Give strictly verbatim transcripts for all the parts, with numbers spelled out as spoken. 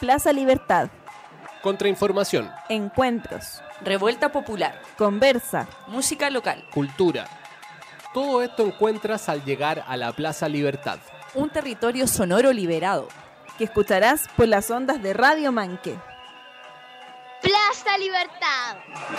Plaza Libertad. Contrainformación. Encuentros. Revuelta popular. Conversa. Música local. Cultura. Todo esto encuentras al llegar a la Plaza Libertad. Un territorio sonoro liberado. Que escucharás por las ondas de Radio Manque. Plaza Libertad.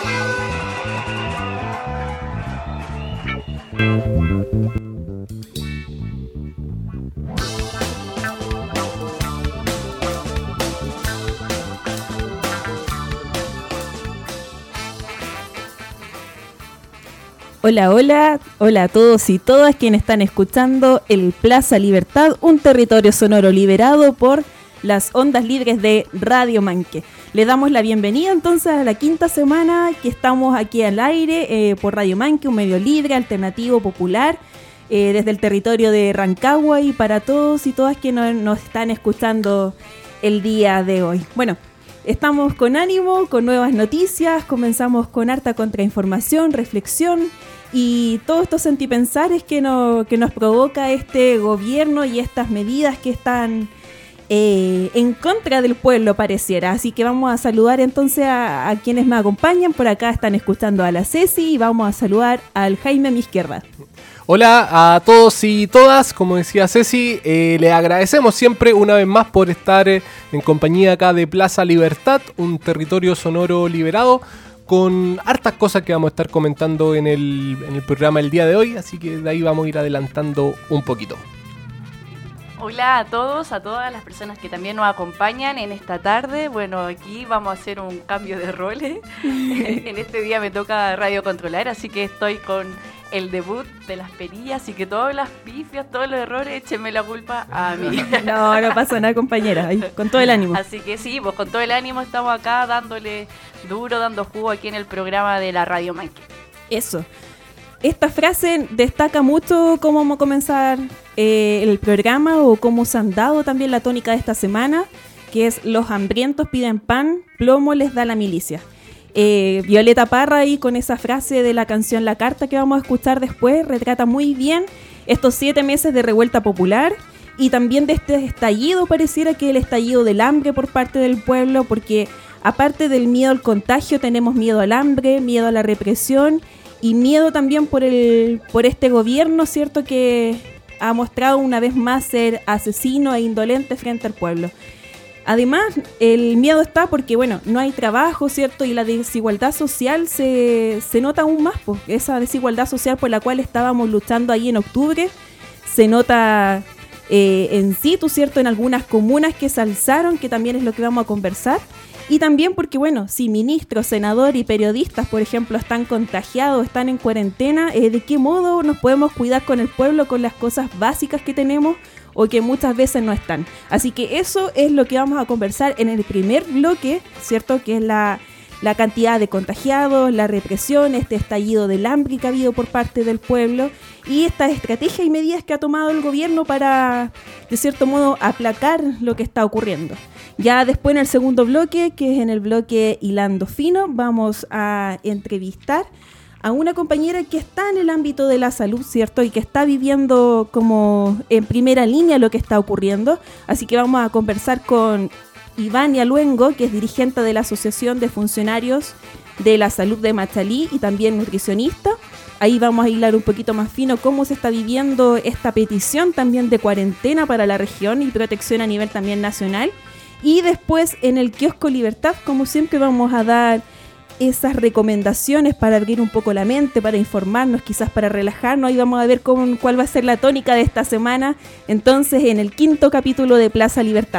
Hola, hola, hola a todos y todas quienes están escuchando el Plaza Libertad, un territorio sonoro liberado por las ondas libres de Radio Manque. Le damos la bienvenida entonces a la quinta semana que estamos aquí al aire eh, por Radio Manque, un medio libre, alternativo, popular, eh, desde el territorio de Rancagua y para todos y todas quienes nos están escuchando el día de hoy. Bueno, estamos con ánimo, con nuevas noticias, comenzamos con harta contrainformación, reflexión y todos estos sentipensares que, no, que nos provoca este gobierno y estas medidas que están eh, en contra del pueblo, pareciera. Así que vamos a saludar entonces a, a quienes me acompañan. Por acá están escuchando a la Ceci y vamos a saludar al Jaime a mi izquierda. Hola a todos y todas, como decía Ceci, eh, le agradecemos siempre una vez más por estar eh, en compañía acá de Plaza Libertad, un territorio sonoro liberado, con hartas cosas que vamos a estar comentando en el, en el programa el día de hoy, así que de ahí vamos a ir adelantando un poquito. Hola a todos, a todas las personas que también nos acompañan en esta tarde. Bueno, aquí vamos a hacer un cambio de roles. En este día me toca radio controlar, así que estoy con el debut de las perillas, así que todas las pifias, todos los errores, échenme la culpa a mí. No, no pasa nada, compañera, ahí, con todo el ánimo. Así que sí, pues con todo el ánimo estamos acá dándole duro, dando jugo aquí en el programa de la Radio Manque. Eso. Esta frase destaca mucho cómo vamos a comenzar eh, el programa o cómo se han dado también la tónica de esta semana, que es los hambrientos piden pan, plomo les da la milicia. Eh, Violeta Parra ahí con esa frase de la canción La Carta que vamos a escuchar después retrata muy bien estos siete meses de revuelta popular y también de este estallido, pareciera que el estallido del hambre por parte del pueblo, porque aparte del miedo al contagio tenemos miedo al hambre, miedo a la represión y miedo también por el por este gobierno, ¿cierto?, que ha mostrado una vez más ser asesino e indolente frente al pueblo. Además, el miedo está porque, bueno, no hay trabajo, ¿cierto? Y la desigualdad social se, se nota aún más, pues. Esa desigualdad social por la cual estábamos luchando ahí en octubre se nota eh, en situ, ¿cierto? En algunas comunas que se alzaron, que también es lo que vamos a conversar. Y también porque, bueno, si ministros, senadores y periodistas, por ejemplo, están contagiados, están en cuarentena, eh, ¿de qué modo nos podemos cuidar con el pueblo, con las cosas básicas que tenemos o que muchas veces no están? Así que eso es lo que vamos a conversar en el primer bloque, ¿cierto? Que es la, la cantidad de contagiados, la represión, este estallido del hambre que ha habido por parte del pueblo y esta estrategia y medidas que ha tomado el gobierno para, de cierto modo, aplacar lo que está ocurriendo. Ya después en el segundo bloque, que es en el bloque Hilando Fino, vamos a entrevistar a una compañera que está en el ámbito de la salud, ¿cierto? Y que está viviendo como en primera línea lo que está ocurriendo. Así que vamos a conversar con Ivania Luengo, que es dirigente de la Asociación de Funcionarios de la Salud de Machalí y también nutricionista. Ahí vamos a hilar un poquito más fino cómo se está viviendo esta petición también de cuarentena para la región y protección a nivel también nacional. Y después en el kiosco Libertad, como siempre, vamos a dar esas recomendaciones para abrir un poco la mente, para informarnos, quizás para relajarnos. Ahí vamos a ver cómo, cuál va a ser la tónica de esta semana, entonces, en el quinto capítulo de Plaza Libertad.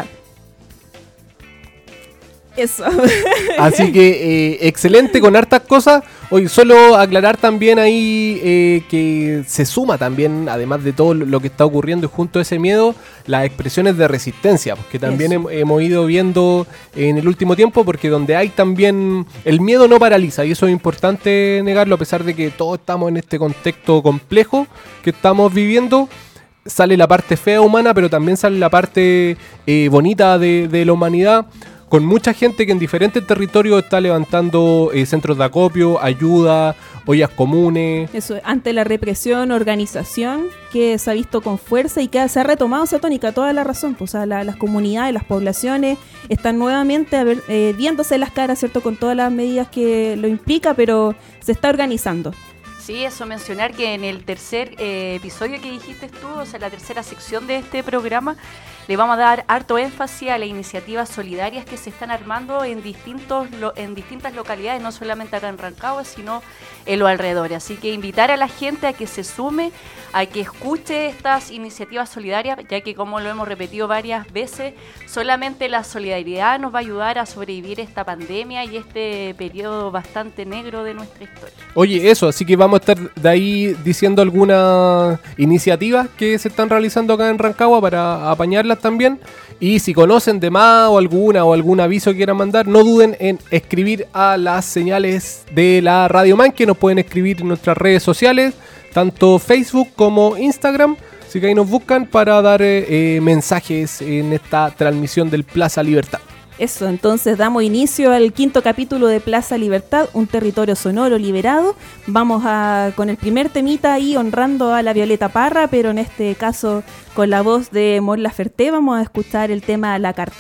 Eso. Así que eh, excelente, con hartas cosas. Hoy solo aclarar también ahí eh, que se suma también, además de todo lo que está ocurriendo y junto a ese miedo, las expresiones de resistencia, que también hem- hemos ido viendo en el último tiempo, porque donde hay también el miedo no paraliza, y eso es importante negarlo, a pesar de que todos estamos en este contexto complejo que estamos viviendo. Sale la parte fea humana, pero también sale la parte eh, bonita de, de la humanidad, con mucha gente que en diferentes territorios está levantando eh, centros de acopio, ayuda, ollas comunes. Eso, ante la represión, organización que se ha visto con fuerza y que se ha retomado esa tónica, toda la razón. Pues, o sea, la, las comunidades, las poblaciones están nuevamente a ver, eh, viéndose las caras, ¿cierto? Con todas las medidas que lo implica, pero se está organizando. Sí, eso mencionar que en el tercer eh, episodio que dijiste tú, o sea, la tercera sección de este programa, le vamos a dar harto énfasis a las iniciativas solidarias que se están armando en distintos lo, en distintas localidades, no solamente acá en Rancagua, sino en los alrededores. Así que invitar a la gente a que se sume, a que escuche estas iniciativas solidarias, ya que, como lo hemos repetido varias veces, solamente la solidaridad nos va a ayudar a sobrevivir esta pandemia y este periodo bastante negro de nuestra historia. Oye, eso, así que vamos a estar de ahí diciendo algunas iniciativas que se están realizando acá en Rancagua para apañarlas también. Y si conocen de más o alguna o algún aviso que quieran mandar, no duden en escribir a las señales de la Radio Man, que nos pueden escribir en nuestras redes sociales, tanto Facebook como Instagram. Así que ahí nos buscan para dar eh, mensajes en esta transmisión del Plaza Libertad. Eso, entonces damos inicio al quinto capítulo de Plaza Libertad, un territorio sonoro liberado. Vamos a con el primer temita ahí honrando a la Violeta Parra, pero en este caso con la voz de Mon Laferte vamos a escuchar el tema La Carta.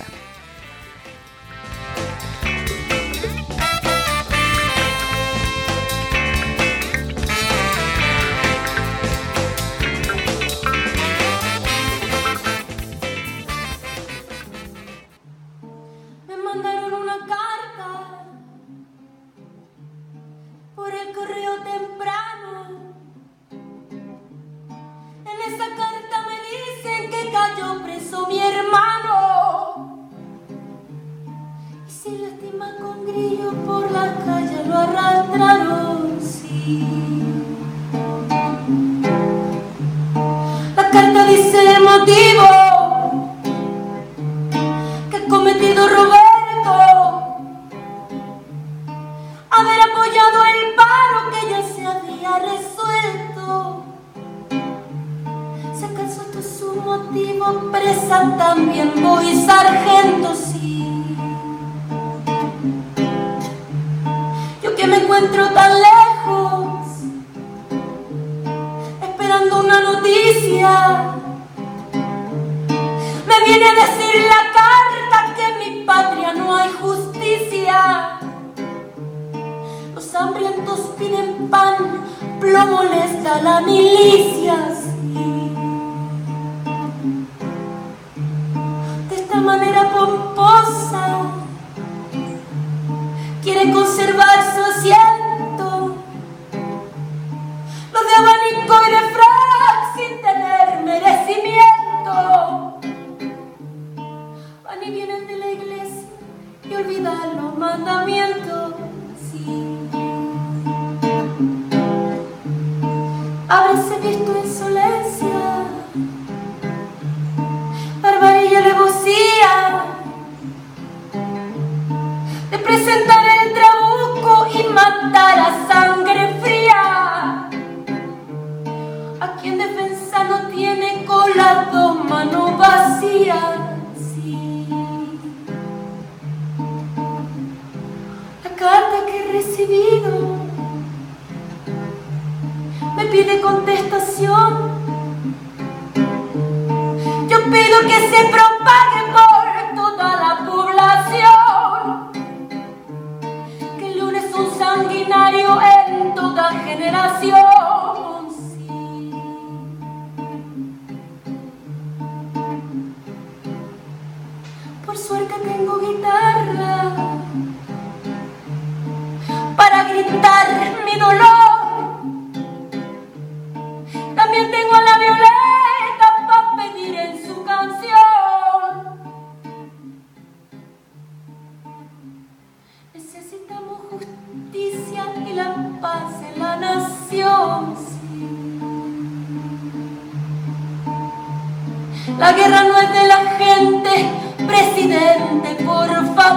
La guerra no es de la gente, presidente, por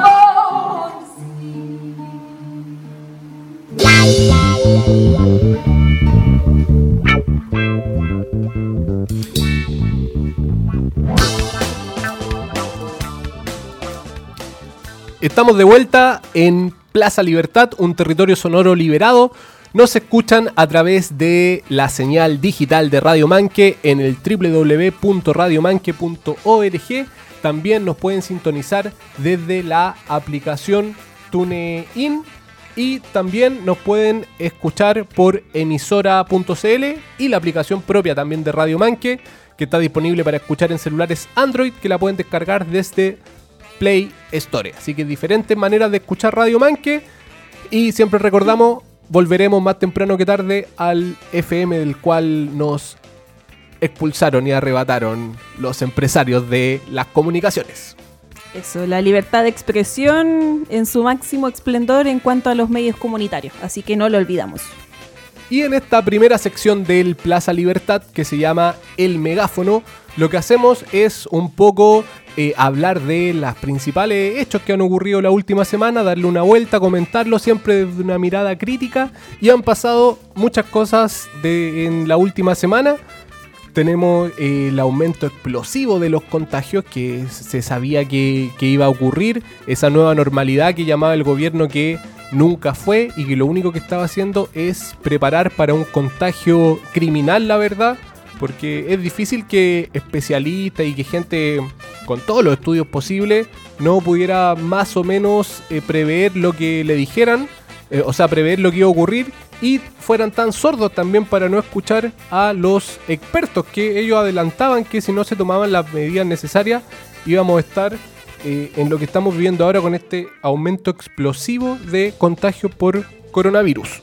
favor. Estamos de vuelta en Plaza Libertad, un territorio sonoro liberado. Nos escuchan a través de la señal digital de Radio Manque en el doble u doble u doble u punto radio manque punto org. También nos pueden sintonizar desde la aplicación TuneIn y también nos pueden escuchar por emisora punto c l y la aplicación propia también de Radio Manque, que está disponible para escuchar en celulares Android, que la pueden descargar desde Play Store. Así que diferentes maneras de escuchar Radio Manque. Y siempre recordamos, volveremos más temprano que tarde al F M del cual nos expulsaron y arrebataron los empresarios de las comunicaciones. Eso, la libertad de expresión en su máximo esplendor en cuanto a los medios comunitarios. Así que no lo olvidamos. Y en esta primera sección del Plaza Libertad, que se llama El Megáfono, lo que hacemos es un poco eh, hablar de los principales hechos que han ocurrido la última semana, darle una vuelta, comentarlo siempre desde una mirada crítica. Y han pasado muchas cosas de, en la última semana. Tenemos eh, el aumento explosivo de los contagios que se sabía que, que iba a ocurrir, esa nueva normalidad que llamaba el gobierno que nunca fue y que lo único que estaba haciendo es preparar para un contagio criminal, la verdad, porque es difícil que especialistas y que gente con todos los estudios posibles no pudiera más o menos eh, prever lo que le dijeran, eh, o sea, prever lo que iba a ocurrir y fueran tan sordos también para no escuchar a los expertos, que ellos adelantaban que si no se tomaban las medidas necesarias íbamos a estar Eh, en lo que estamos viviendo ahora con este aumento explosivo de contagios por coronavirus.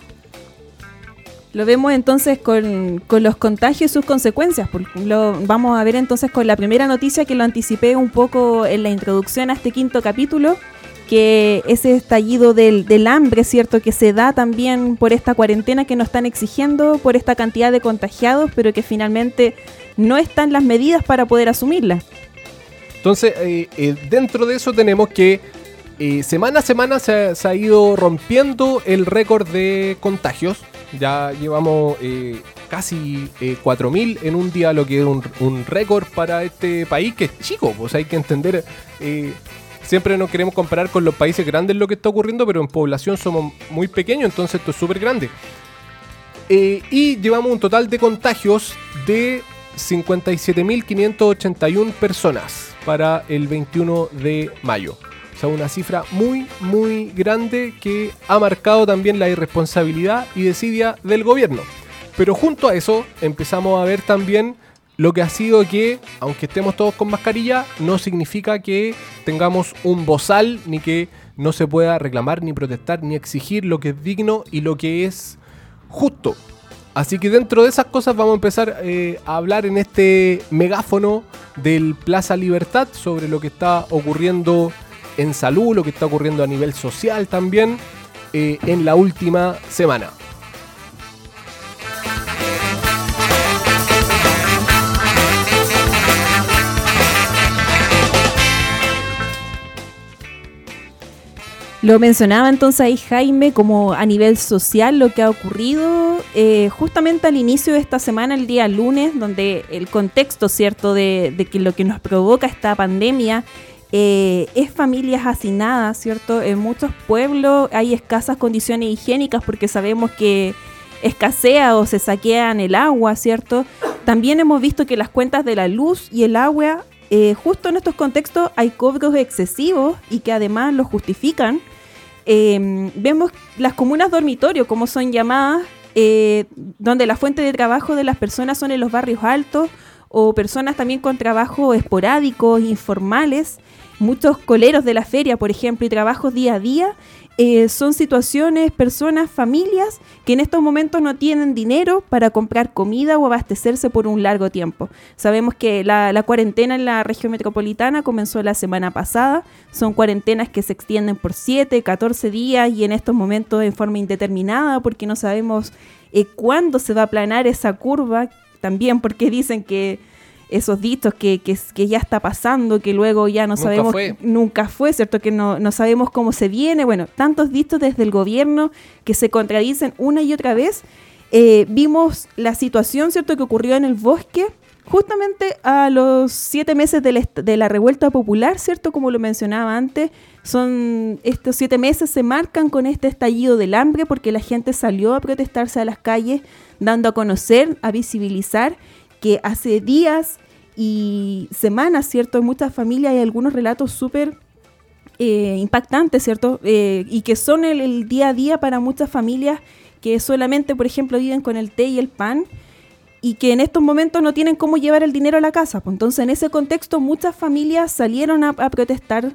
Lo vemos entonces con, con los contagios y sus consecuencias. Lo vamos a ver entonces con la primera noticia que lo anticipé un poco en la introducción a este quinto capítulo, que ese estallido del, del hambre, ¿cierto?, que se da también por esta cuarentena que nos están exigiendo, por esta cantidad de contagiados, pero que finalmente no están las medidas para poder asumirla. Entonces, eh, eh, dentro de eso tenemos que eh, semana a semana se, se ha ido rompiendo el récord de contagios. Ya llevamos eh, casi eh, cuatro mil en un día, lo que es un, un récord para este país que es chico. Pues hay que entender, eh, siempre nos queremos comparar con los países grandes lo que está ocurriendo, pero en población somos muy pequeños, entonces esto es súper grande. Eh, y llevamos un total de contagios de cincuenta y siete mil quinientas ochenta y una personas para el veintiuno de mayo. O sea, una cifra muy, muy grande que ha marcado también la irresponsabilidad y desidia del gobierno. Pero junto a eso empezamos a ver también lo que ha sido que, aunque estemos todos con mascarilla, no significa que tengamos un bozal, ni que no se pueda reclamar, ni protestar, ni exigir lo que es digno y lo que es justo. Así que dentro de esas cosas vamos a empezar eh, a hablar en este megáfono del Plaza Libertad sobre lo que está ocurriendo en salud, lo que está ocurriendo a nivel social también eh, en la última semana. Lo mencionaba entonces ahí Jaime como a nivel social lo que ha ocurrido eh, justamente al inicio de esta semana, el día lunes, donde el contexto, ¿cierto?, de, de que lo que nos provoca esta pandemia eh, es familias hacinadas, ¿cierto? En muchos pueblos hay escasas condiciones higiénicas porque sabemos que escasea o se saquean el agua, ¿cierto? También hemos visto que las cuentas de la luz y el agua, eh, justo en estos contextos hay cobros excesivos y que además los justifican. Eh, vemos las comunas dormitorio, como son llamadas, eh, donde la fuente de trabajo de las personas son en los barrios altos o personas también con trabajo esporádicos, informales. Muchos coleros de la feria, por ejemplo, y trabajos día a día, eh, son situaciones, personas, familias que en estos momentos no tienen dinero para comprar comida o abastecerse por un largo tiempo. Sabemos que la, la cuarentena en la región metropolitana comenzó la semana pasada. Son cuarentenas que se extienden por siete, catorce días y en estos momentos en forma indeterminada porque no sabemos eh, cuándo se va a aplanar esa curva. También porque dicen que esos dichos que, que, que ya está pasando, que luego ya no nunca sabemos, fue. nunca fue, ¿cierto? Que no, no sabemos cómo se viene. Bueno, tantos dichos desde el gobierno que se contradicen una y otra vez. Eh, vimos la situación, ¿cierto?, que ocurrió en el bosque justamente a los siete meses de la, est- de la revuelta popular, ¿cierto? Como lo mencionaba antes, son estos siete meses se marcan con este estallido del hambre porque la gente salió a protestarse a las calles, dando a conocer, a visibilizar que hace días y semanas, ¿cierto? En muchas familias hay algunos relatos súper eh, impactantes, ¿cierto? Eh, y que son el, el día a día para muchas familias que solamente, por ejemplo, viven con el té y el pan y que en estos momentos no tienen cómo llevar el dinero a la casa. Pues entonces, en ese contexto, muchas familias salieron a, a protestar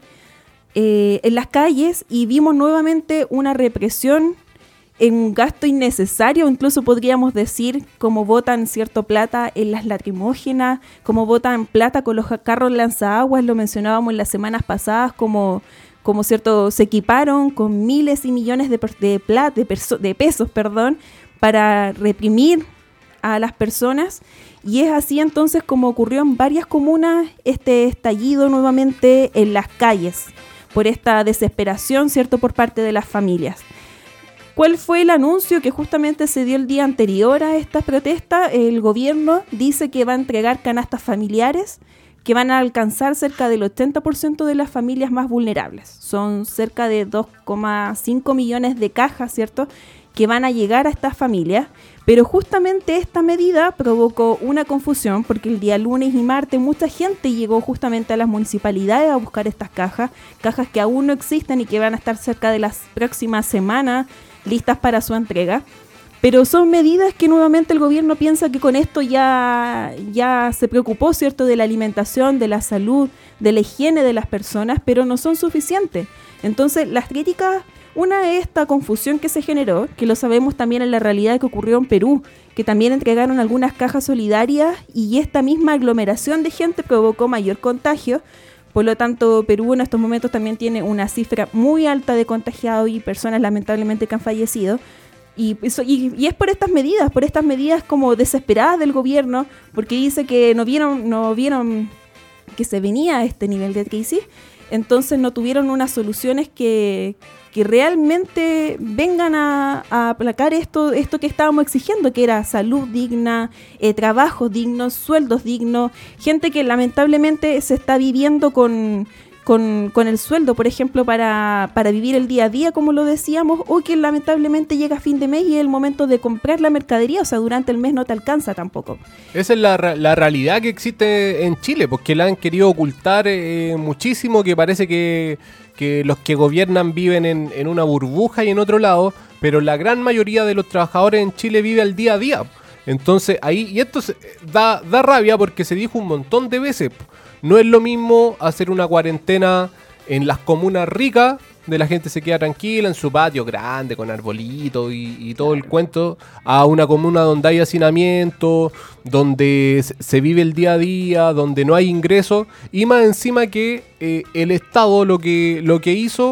eh, en las calles y vimos nuevamente una represión en un gasto innecesario, incluso podríamos decir como botan cierto plata en las lacrimógenas, como botan plata con los carros lanzaguas, lo mencionábamos en las semanas pasadas, como, como cierto se equiparon con miles y millones de, de, plata, de, perso- de pesos perdón, para reprimir a las personas, y es así entonces como ocurrió en varias comunas este estallido nuevamente en las calles, por esta desesperación, ¿cierto?, por parte de las familias. ¿Cuál fue el anuncio que justamente se dio el día anterior a esta protesta? El gobierno dice que va a entregar canastas familiares que van a alcanzar cerca del ochenta por ciento de las familias más vulnerables. Son cerca de dos coma cinco millones de cajas, ¿cierto?, que van a llegar a estas familias. Pero justamente esta medida provocó una confusión porque el día lunes y martes mucha gente llegó justamente a las municipalidades a buscar estas cajas, cajas que aún no existen y que van a estar cerca de las próximas semanas listas para su entrega, pero son medidas que nuevamente el gobierno piensa que con esto ya, ya se preocupó, ¿cierto?, de la alimentación, de la salud, de la higiene de las personas, pero no son suficientes. Entonces, las críticas, una es esta confusión que se generó, que lo sabemos también en la realidad que ocurrió en Perú, que también entregaron algunas cajas solidarias y esta misma aglomeración de gente provocó mayor contagio. Por lo tanto, Perú en estos momentos también tiene una cifra muy alta de contagiados y personas lamentablemente que han fallecido. Y, eso, y, y es por estas medidas, por estas medidas como desesperadas del gobierno, porque dice que no vieron, no vieron que se venía a este nivel de crisis, entonces no tuvieron unas soluciones que, que realmente vengan a, a aplacar esto, esto que estábamos exigiendo, que era salud digna, eh, trabajos dignos, sueldos dignos, gente que lamentablemente se está viviendo con, con, con el sueldo, por ejemplo, para, para vivir el día a día, como lo decíamos, o que lamentablemente llega a fin de mes y es el momento de comprar la mercadería, o sea, durante el mes no te alcanza tampoco. Esa es la, la realidad que existe en Chile, porque la han querido ocultar eh, muchísimo, que parece que, que los que gobiernan viven en, en una burbuja y en otro lado, pero la gran mayoría de los trabajadores en Chile vive al día a día. Entonces ahí, y esto se, da, da rabia porque se dijo un montón de veces, no es lo mismo hacer una cuarentena en las comunas ricas, de la gente se queda tranquila en su patio grande, con arbolitos y, y todo el cuento, a una comuna donde hay hacinamiento, donde se vive el día a día, donde no hay ingresos, y más encima que eh, el Estado lo que, lo que hizo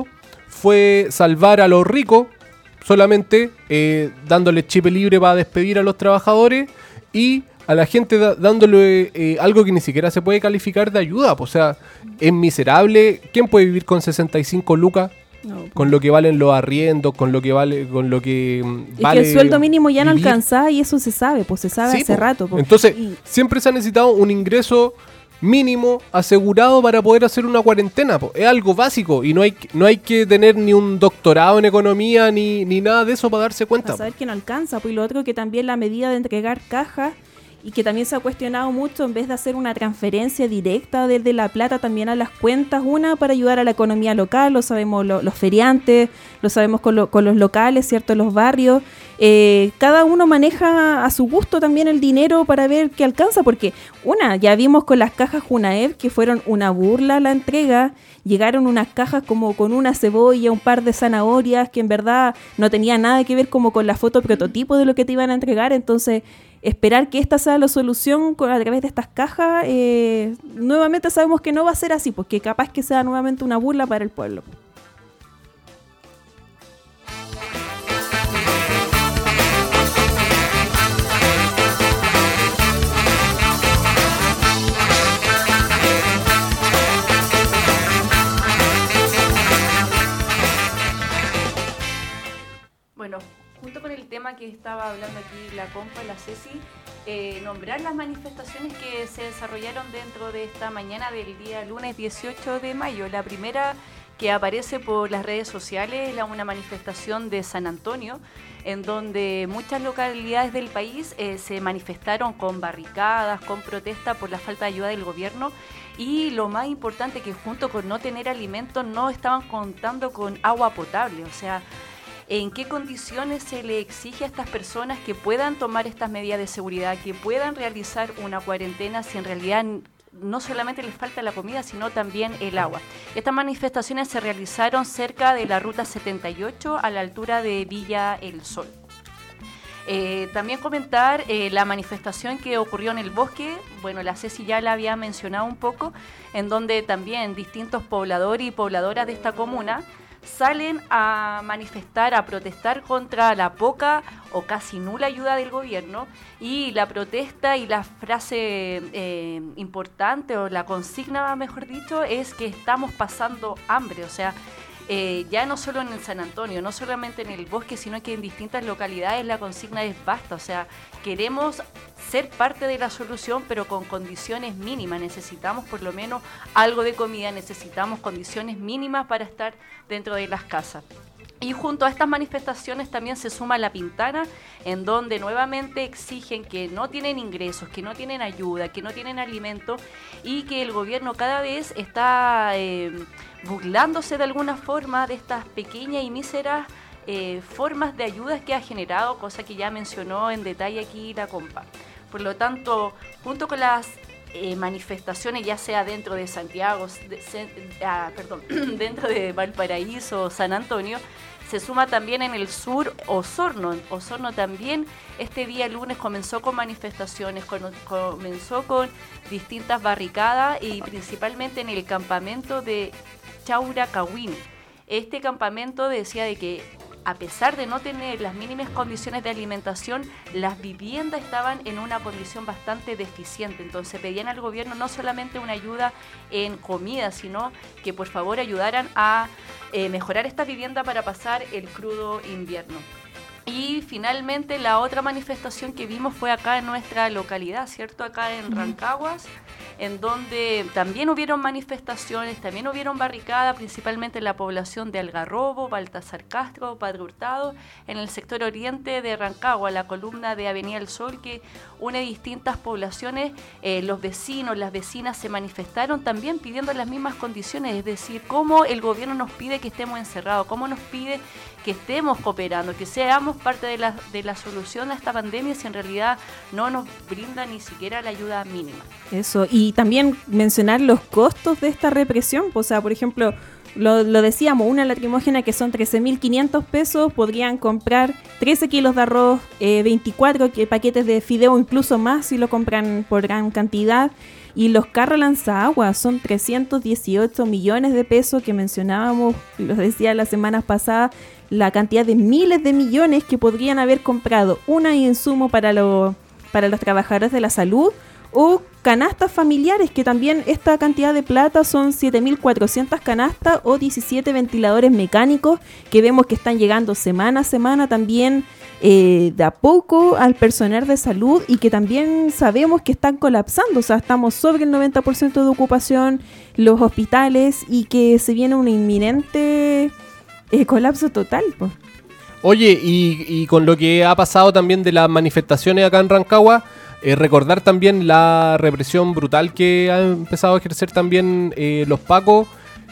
fue salvar a los ricos, solamente eh, dándole chip libre para despedir a los trabajadores y a la gente da, dándole eh, algo que ni siquiera se puede calificar de ayuda. O sea, es miserable. ¿Quién puede vivir con sesenta y cinco lucas? No, pues. Con lo que valen los arriendos, con lo que vale, con lo que es vale que el sueldo mínimo ya vivir. No alcanza y eso se sabe, pues se sabe sí, hace pues. rato. Pues. Entonces, y... siempre se ha necesitado un ingreso mínimo asegurado para poder hacer una cuarentena, pues. Es algo básico y no hay, no hay que tener ni un doctorado en economía ni, ni nada de eso para darse cuenta. Para saber pues. Que no alcanza, pues y lo otro que también la medida de entregar cajas y que también se ha cuestionado mucho, en vez de hacer una transferencia directa desde La Plata también a las cuentas, una para ayudar a la economía local, lo sabemos lo, los feriantes, lo sabemos con, lo, con los locales, ¿cierto?, los barrios, eh, cada uno maneja a su gusto también el dinero para ver qué alcanza, porque una, ya vimos con las cajas Junaev que fueron una burla a la entrega, llegaron unas cajas como con una cebolla, un par de zanahorias, que en verdad no tenía nada que ver como con la foto prototipo de lo que te iban a entregar, entonces esperar que esta sea la solución a través de estas cajas, eh, nuevamente sabemos que no va a ser así, porque capaz que sea nuevamente una burla para el pueblo. Bueno, junto con el tema que estaba hablando aquí la compa, la Ceci, eh, nombrar las manifestaciones que se desarrollaron dentro de esta mañana del día lunes dieciocho de mayo. La primera que aparece por las redes sociales es la, una manifestación de San Antonio, en donde muchas localidades del país eh, se manifestaron con barricadas, con protesta por la falta de ayuda del gobierno, y lo más importante que junto con no tener alimentos no estaban contando con agua potable. O sea, ¿en qué condiciones se le exige a estas personas que puedan tomar estas medidas de seguridad, que puedan realizar una cuarentena si en realidad no solamente les falta la comida, sino también el agua? Estas manifestaciones se realizaron cerca de la Ruta setenta y ocho, a la altura de Villa El Sol. Eh, también comentar eh, la manifestación que ocurrió en el bosque. Bueno, la Ceci ya la había mencionado un poco, en donde también distintos pobladores y pobladoras de esta comuna salen a manifestar, a protestar contra la poca o casi nula ayuda del gobierno, y la protesta y la frase eh, importante, o la consigna, mejor dicho, es que estamos pasando hambre. O sea, eh, ya no solo en el San Antonio, no solamente en el bosque, sino que en distintas localidades la consigna es basta. O sea, queremos ser parte de la solución, pero con condiciones mínimas. Necesitamos por lo menos algo de comida, necesitamos condiciones mínimas para estar dentro de las casas. Y junto a estas manifestaciones también se suma La Pintana, en donde nuevamente exigen que no tienen ingresos, que no tienen ayuda, que no tienen alimento, y que el gobierno cada vez está eh, burlándose de alguna forma de estas pequeñas y míseras eh, formas de ayudas que ha generado, cosa que ya mencionó en detalle aquí la compa. Por lo tanto, junto con las eh, manifestaciones, ya sea dentro de Santiago, de, ah, perdón, dentro de Valparaíso, San Antonio, se suma también en el sur Osorno. Osorno también este día lunes comenzó con manifestaciones, con, comenzó con distintas barricadas, y principalmente en el campamento de Chauracahuín. Este campamento decía de que, a pesar de no tener las mínimas condiciones de alimentación, las viviendas estaban en una condición bastante deficiente. Entonces pedían al gobierno no solamente una ayuda en comida, sino que por favor ayudaran a eh, mejorar esta vivienda para pasar el crudo invierno. Y finalmente la otra manifestación que vimos fue acá en nuestra localidad, ¿cierto? Acá en Rancaguas, en donde también hubieron manifestaciones, también hubieron barricadas, principalmente en la población de Algarrobo, Baltasar Castro, Padre Hurtado, en el sector oriente de Rancagua, la columna de Avenida El Sol que une distintas poblaciones. Eh, los vecinos, las vecinas se manifestaron también pidiendo las mismas condiciones, es decir, cómo el gobierno nos pide que estemos encerrados, cómo nos pide que estemos cooperando, que seamos parte de la, de la solución a esta pandemia, si en realidad no nos brinda ni siquiera la ayuda mínima. Eso, y también mencionar los costos de esta represión. O sea, por ejemplo, lo, lo decíamos, una lacrimógena que son trece mil quinientos pesos, podrían comprar trece kilos de arroz, eh, veinticuatro paquetes de fideo, incluso más si lo compran por gran cantidad. Y los carros lanzaguas son trescientos dieciocho millones de pesos que mencionábamos, lo decía las semanas pasadas, la cantidad de miles de millones que podrían haber comprado una insumo para, lo, para los trabajadores de la salud, o canastas familiares, que también esta cantidad de plata son siete mil cuatrocientas canastas o diecisiete ventiladores mecánicos que vemos que están llegando semana a semana también eh, de a poco al personal de salud, y que también sabemos que están colapsando. O sea, estamos sobre el noventa por ciento de ocupación los hospitales, y que se viene un inminente eh, colapso total, pues. Oye, y, y con lo que ha pasado también de las manifestaciones acá en Rancagua, Eh, recordar también la represión brutal que han empezado a ejercer también eh, los pacos,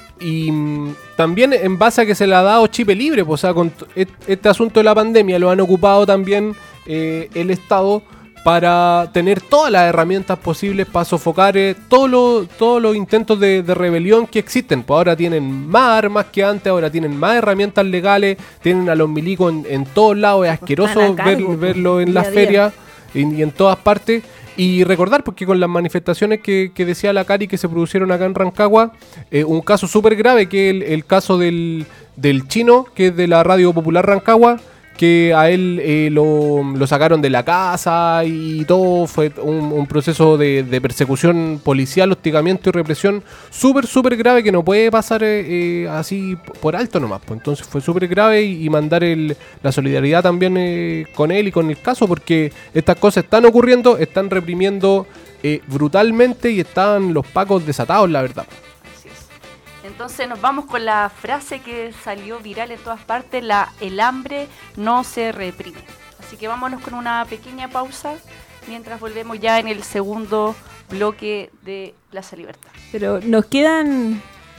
y mm, también en base a que se le ha dado chip libre, pues, o sea, con t- este asunto de la pandemia lo han ocupado también eh, el Estado para tener todas las herramientas posibles para sofocar eh, todos lo, todo los intentos de, de rebelión que existen. Pues ahora tienen más armas que antes, ahora tienen más herramientas legales, tienen a los milicos en, en todos lados, es asqueroso ver, verlo en las ferias y en todas partes. Y recordar, porque con las manifestaciones que, que decía la Cari que se produjeron acá en Rancagua, eh, un caso súper grave, que es el, el caso del, del chino, que es de la Radio Popular Rancagua, que a él eh, lo, lo sacaron de la casa y todo. Fue un, un proceso de, de persecución policial, hostigamiento y represión súper, súper grave que no puede pasar eh, eh, así por alto nomás. Pues entonces fue súper grave y, y mandar el, la solidaridad también eh, con él y con el caso, porque estas cosas están ocurriendo, están reprimiendo eh, brutalmente y están los pacos desatados, la verdad. Entonces nos vamos con la frase que salió viral en todas partes, la el hambre no se reprime. Así que vámonos con una pequeña pausa mientras volvemos ya en el segundo bloque de Plaza Libertad. Pero nos quedan...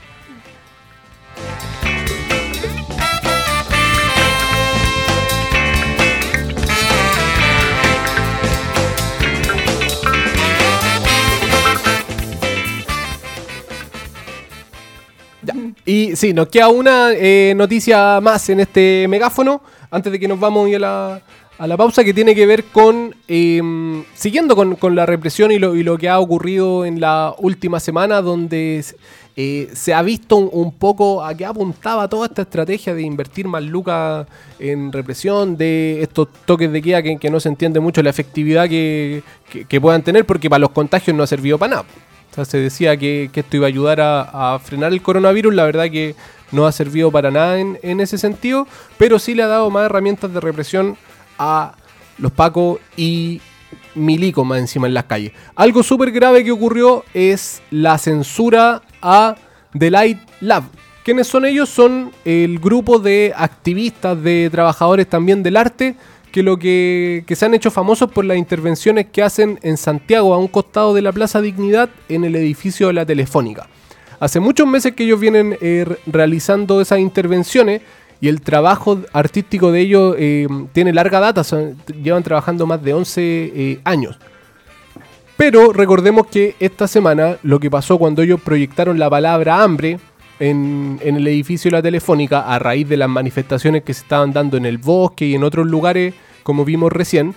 Ya. Y sí, nos queda una eh, noticia más en este megáfono, antes de que nos vamos a la, a la pausa, que tiene que ver con, eh, siguiendo con, con la represión y lo, y lo que ha ocurrido en la última semana, donde eh, se ha visto un, un poco a qué apuntaba toda esta estrategia de invertir más lucas en represión, de estos toques de queda que, que no se entiende mucho la efectividad que, que, que puedan tener, porque para los contagios no ha servido para nada. O sea, se decía que, que esto iba a ayudar a, a frenar el coronavirus. La verdad que no ha servido para nada en, en ese sentido, pero sí le ha dado más herramientas de represión a los pacos y milicos más encima en las calles. Algo súper grave que ocurrió es la censura a The Light Lab. ¿Quiénes son ellos? Son el grupo de activistas, de trabajadores también del arte, que lo que, que se han hecho famosos por las intervenciones que hacen en Santiago, a un costado de la Plaza Dignidad, en el edificio de la Telefónica. Hace muchos meses que ellos vienen eh, realizando esas intervenciones, y el trabajo artístico de ellos eh, tiene larga data, son, llevan trabajando más de once eh, años. Pero recordemos que esta semana lo que pasó cuando ellos proyectaron la palabra hambre en, en el edificio de la Telefónica, a raíz de las manifestaciones que se estaban dando en el Bosque y en otros lugares, como vimos recién,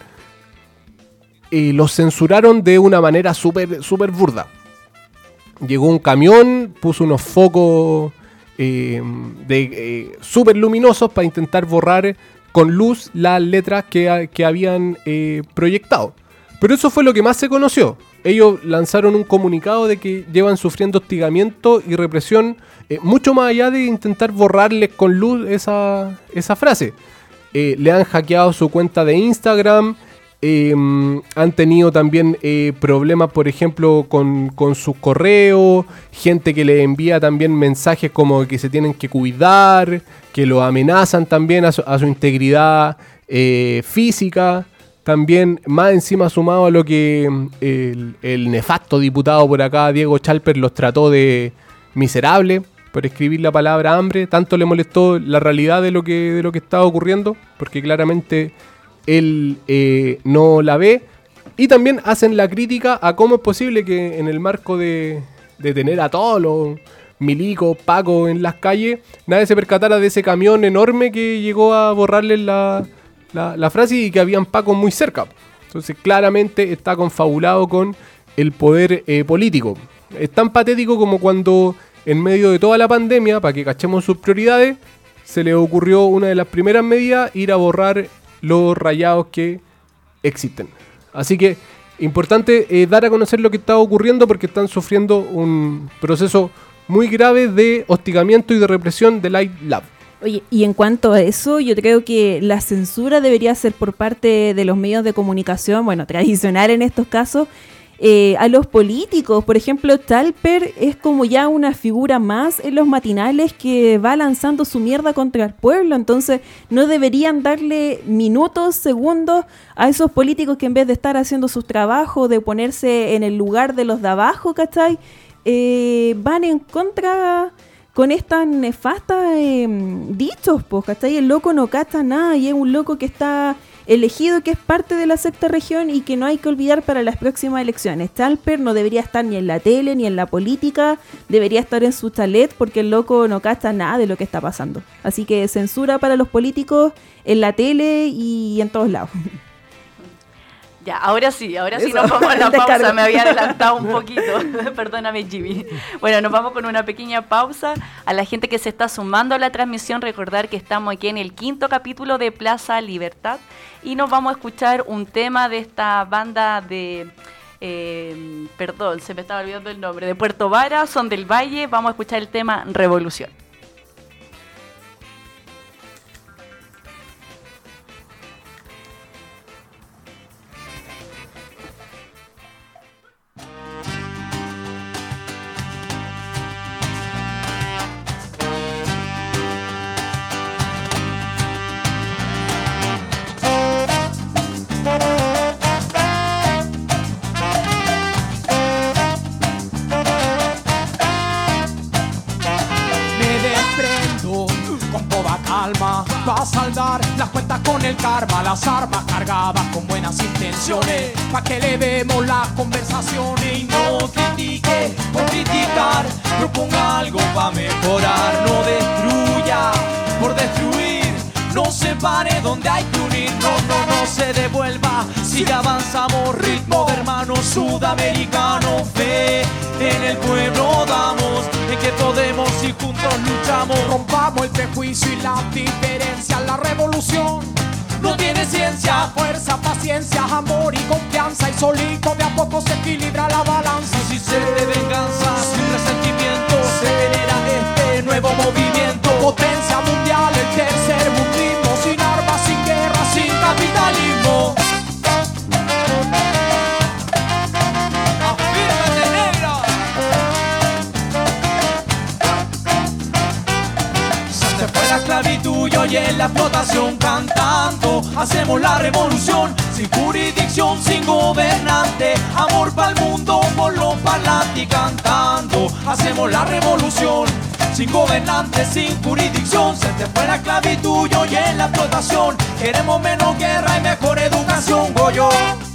eh, los censuraron de una manera súper súper burda. Llegó un camión, puso unos focos eh, de eh, súper luminosos para intentar borrar con luz las letras que, que habían eh, proyectado. Pero eso fue lo que más se conoció. Ellos lanzaron un comunicado de que llevan sufriendo hostigamiento y represión, eh, mucho más allá de intentar borrarles con luz esa, esa frase. Eh, le han hackeado su cuenta de Instagram, eh, han tenido también eh, problemas, por ejemplo, con, con sus correos, gente que le envía también mensajes como que se tienen que cuidar, que lo amenazan también a su, a su integridad eh, física. También, más encima sumado a lo que el, el nefasto diputado por acá, Diego Chalper, los trató de miserable por escribir la palabra hambre. Tanto le molestó la realidad de lo que, de lo que estaba ocurriendo, porque claramente él eh, no la ve. Y también hacen la crítica a cómo es posible que en el marco de, de tener a todos los milicos, pacos en las calles, nadie se percatara de ese camión enorme que llegó a borrarles la... La, la frase, y que habían pacos muy cerca. Entonces claramente está confabulado con el poder eh, político. Es tan patético como cuando en medio de toda la pandemia, para que cachemos sus prioridades, se le ocurrió una de las primeras medidas, ir a borrar los rayados que existen. Así que importante eh, dar a conocer lo que está ocurriendo, porque están sufriendo un proceso muy grave de hostigamiento y de represión de Light Lab. Oye, y en cuanto a eso, yo creo que la censura debería ser por parte de los medios de comunicación, bueno, tradicional en estos casos, eh, a los políticos. Por ejemplo, Chalper es como ya una figura más en los matinales que va lanzando su mierda contra el pueblo. Entonces, no deberían darle minutos, segundos a esos políticos que en vez de estar haciendo su trabajo, de ponerse en el lugar de los de abajo, ¿cachai? Eh, van en contra... con estas nefastas eh, dichos, pues, ¿cachai? El loco no cacha nada y es un loco que está elegido, que es parte de la sexta región y que no hay que olvidar para las próximas elecciones. Chalper no debería estar ni en la tele ni en la política, debería estar en su chalet, porque el loco no cacha nada de lo que está pasando. Así que censura para los políticos en la tele y en todos lados. Ya, ahora sí, ahora sí Eso. nos vamos a la Descargo. pausa, me había adelantado un poquito, perdóname Jimmy. Bueno, nos vamos con una pequeña pausa. A la gente que se está sumando a la transmisión, recordar que estamos aquí en el quinto capítulo de Plaza Libertad y nos vamos a escuchar un tema de esta banda de... Eh, perdón, se me estaba olvidando el nombre, de Puerto Vara, Son del Valle. Vamos a escuchar el tema Revolución. Va a saldar las cuentas con el karma, las armas cargadas con buenas intenciones, pa' que le demos las conversaciones y no critique por criticar, proponga algo pa' mejorar, no destruya por destruir, no se pare donde hay que unir, no, no, no se devuelva, sigue avanzamos, ritmo de hermanos sudamericanos, fe en el pueblo damos, en que podemos y juntos luchamos, rompamos el prejuicio y la diferencia, la revolución no tiene ciencia, fuerza, paciencia, amor y confianza, y solito de a poco se equilibra la balanza, y si sed de venganza, sin resentimiento, se genera este nuevo movimiento, potencia mundial, el tercer mundismo, sin armas, sin guerra, sin capitalismo. La esclavitud y hoy en la explotación cantando hacemos la revolución sin jurisdicción, sin gobernante, amor para el mundo por los parlantes cantando hacemos la revolución sin gobernante, sin jurisdicción, se te fue la esclavitud y hoy en la explotación queremos menos guerra y mejor educación, Goyo.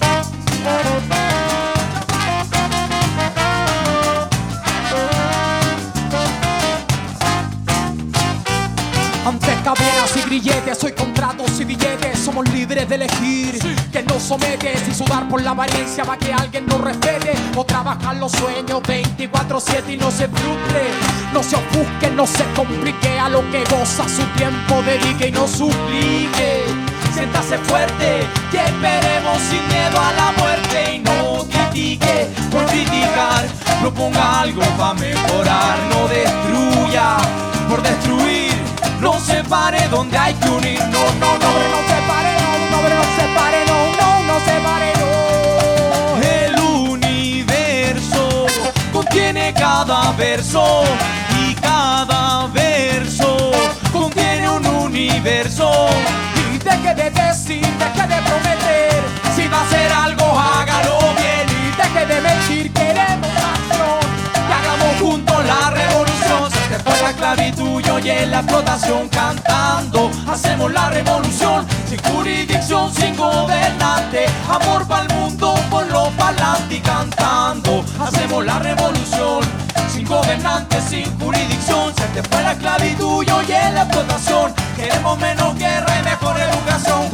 Antes cadenas y grilletes, hoy contratos y billetes, somos libres de elegir, sí. Que nos somete sin sudar por la apariencia para que alguien nos respete, o trabajar los sueños veinticuatro siete y no se frustre, no se ofusque, no se complique, a lo que goza su tiempo dedique y no suplique, siéntase fuerte, que esperemos sin miedo a la muerte y no critique por criticar, proponga algo para mejorar, no destruya por destruir, no se pare donde hay que unir, no, no, no, no se pare, no, no, no se pare, no, no, no se pare, no. El universo contiene cada verso y cada verso contiene un universo. Y deje de decir, deje de prometer, si va a hacer algo hágalo bien y deje de mentir, queremos acción, y hagamos juntos la revolución. Se te fue la esclavitud y hoy en la explotación cantando hacemos la revolución sin jurisdicción, sin gobernante, amor para el mundo por los parlantes cantando hacemos la revolución sin gobernante, sin jurisdicción, se te fue la esclavitud y hoy en la explotación queremos menos guerra y mejor educación.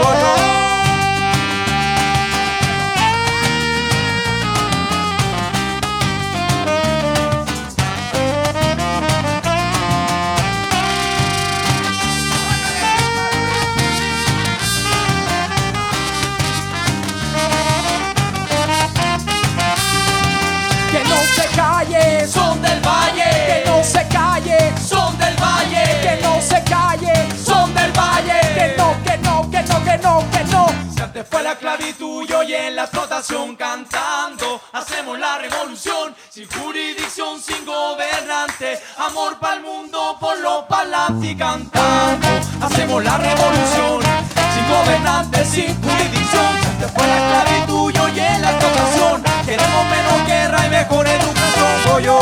Son del valle, que no se calle, son del valle, que no se calle, son del valle, que no, que no, que no, que no, que no. Se te fue la esclavitud y hoy en la explotación cantando hacemos la revolución sin jurisdicción, sin gobernante, amor para el mundo por los parlantes cantando hacemos la revolución sin gobernante, sin jurisdicción. Se te fue la esclavitud y hoy en la explotación queremos menos guerra y mejor educación. Yo.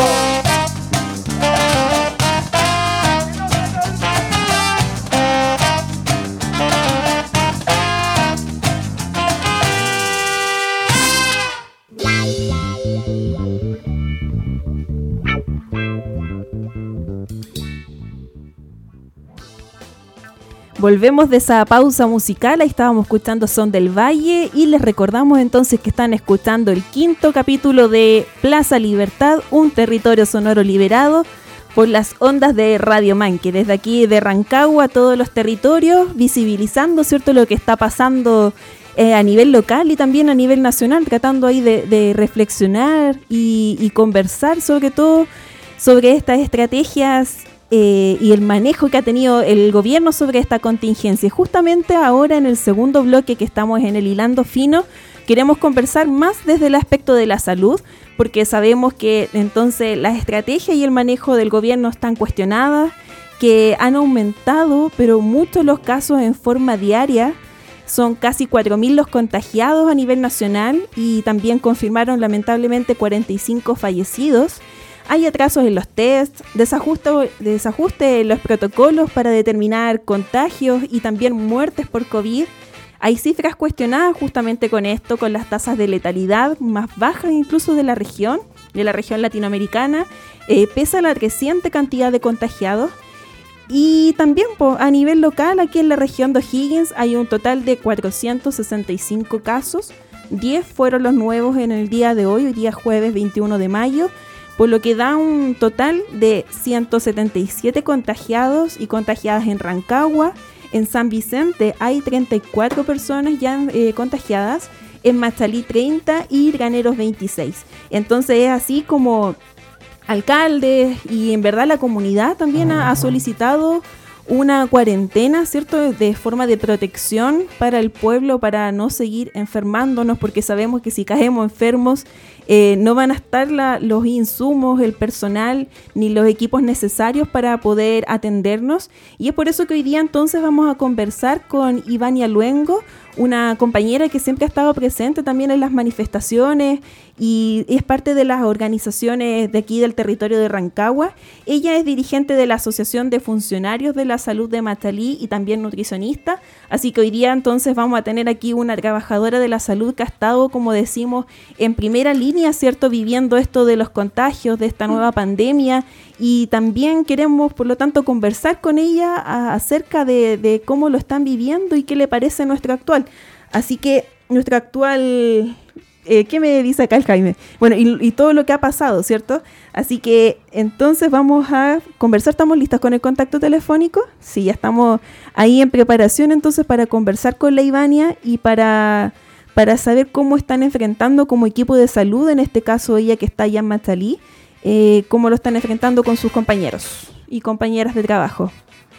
Volvemos de esa pausa musical, ahí estábamos escuchando Son del Valle y les recordamos entonces que están escuchando el quinto capítulo de Plaza Libertad, un territorio sonoro liberado por las ondas de Radio Manque, desde aquí de Rancagua a todos los territorios, visibilizando, ¿cierto?, lo que está pasando eh, a nivel local y también a nivel nacional, tratando ahí de, de reflexionar y, y conversar sobre todo sobre estas estrategias Eh, y el manejo que ha tenido el gobierno sobre esta contingencia. Justamente ahora en el segundo bloque que estamos en el Hilando Fino, queremos conversar más desde el aspecto de la salud, porque sabemos que entonces las estrategias y el manejo del gobierno están cuestionadas, que han aumentado, pero muchos los casos en forma diaria. Son casi cuatro mil los contagiados a nivel nacional y también confirmaron lamentablemente cuarenta y cinco fallecidos. Hay atrasos en los tests, desajuste, desajuste en los protocolos para determinar contagios y también muertes por COVID. Hay cifras cuestionadas justamente con esto, con las tasas de letalidad más bajas incluso de la región, de la región latinoamericana, eh, pese a la creciente cantidad de contagiados. Y también po, a nivel local, aquí en la región de O'Higgins hay un total de cuatrocientos sesenta y cinco casos, diez fueron los nuevos en el día de hoy, hoy día jueves veintiuno de mayo, por lo que da un total de ciento setenta y siete contagiados y contagiadas en Rancagua. En San Vicente hay treinta y cuatro personas ya eh, contagiadas, en Machalí treinta y Graneros veintiséis. Entonces es así como alcaldes y en verdad la comunidad también ha, ha solicitado una cuarentena, ¿cierto?, de forma de protección para el pueblo, para no seguir enfermándonos, porque sabemos que si caemos enfermos eh, no van a estar la, los insumos, el personal, ni los equipos necesarios para poder atendernos. Y es por eso que hoy día entonces vamos a conversar con Ivania Luengo, una compañera que siempre ha estado presente también en las manifestaciones y es parte de las organizaciones de aquí del territorio de Rancagua. Ella es dirigente de la Asociación de Funcionarios de la Salud de Machalí y también nutricionista, así que hoy día entonces vamos a tener aquí una trabajadora de la salud que ha estado, como decimos, en primera línea, ¿cierto?, viviendo esto de los contagios, de esta nueva pandemia, y también queremos, por lo tanto, conversar con ella a, acerca de, de cómo lo están viviendo y qué le parece nuestro actual. Así que nuestro actual... Eh, ¿Qué me dice acá el Jaime? Bueno, y, y todo lo que ha pasado, ¿cierto? Así que entonces vamos a conversar. ¿Estamos listas con el contacto telefónico? Sí, ya estamos ahí en preparación entonces para conversar con la Ivania y para, para saber cómo están enfrentando como equipo de salud, en este caso ella que está allá en Machalí, eh, cómo lo están enfrentando con sus compañeros y compañeras de trabajo.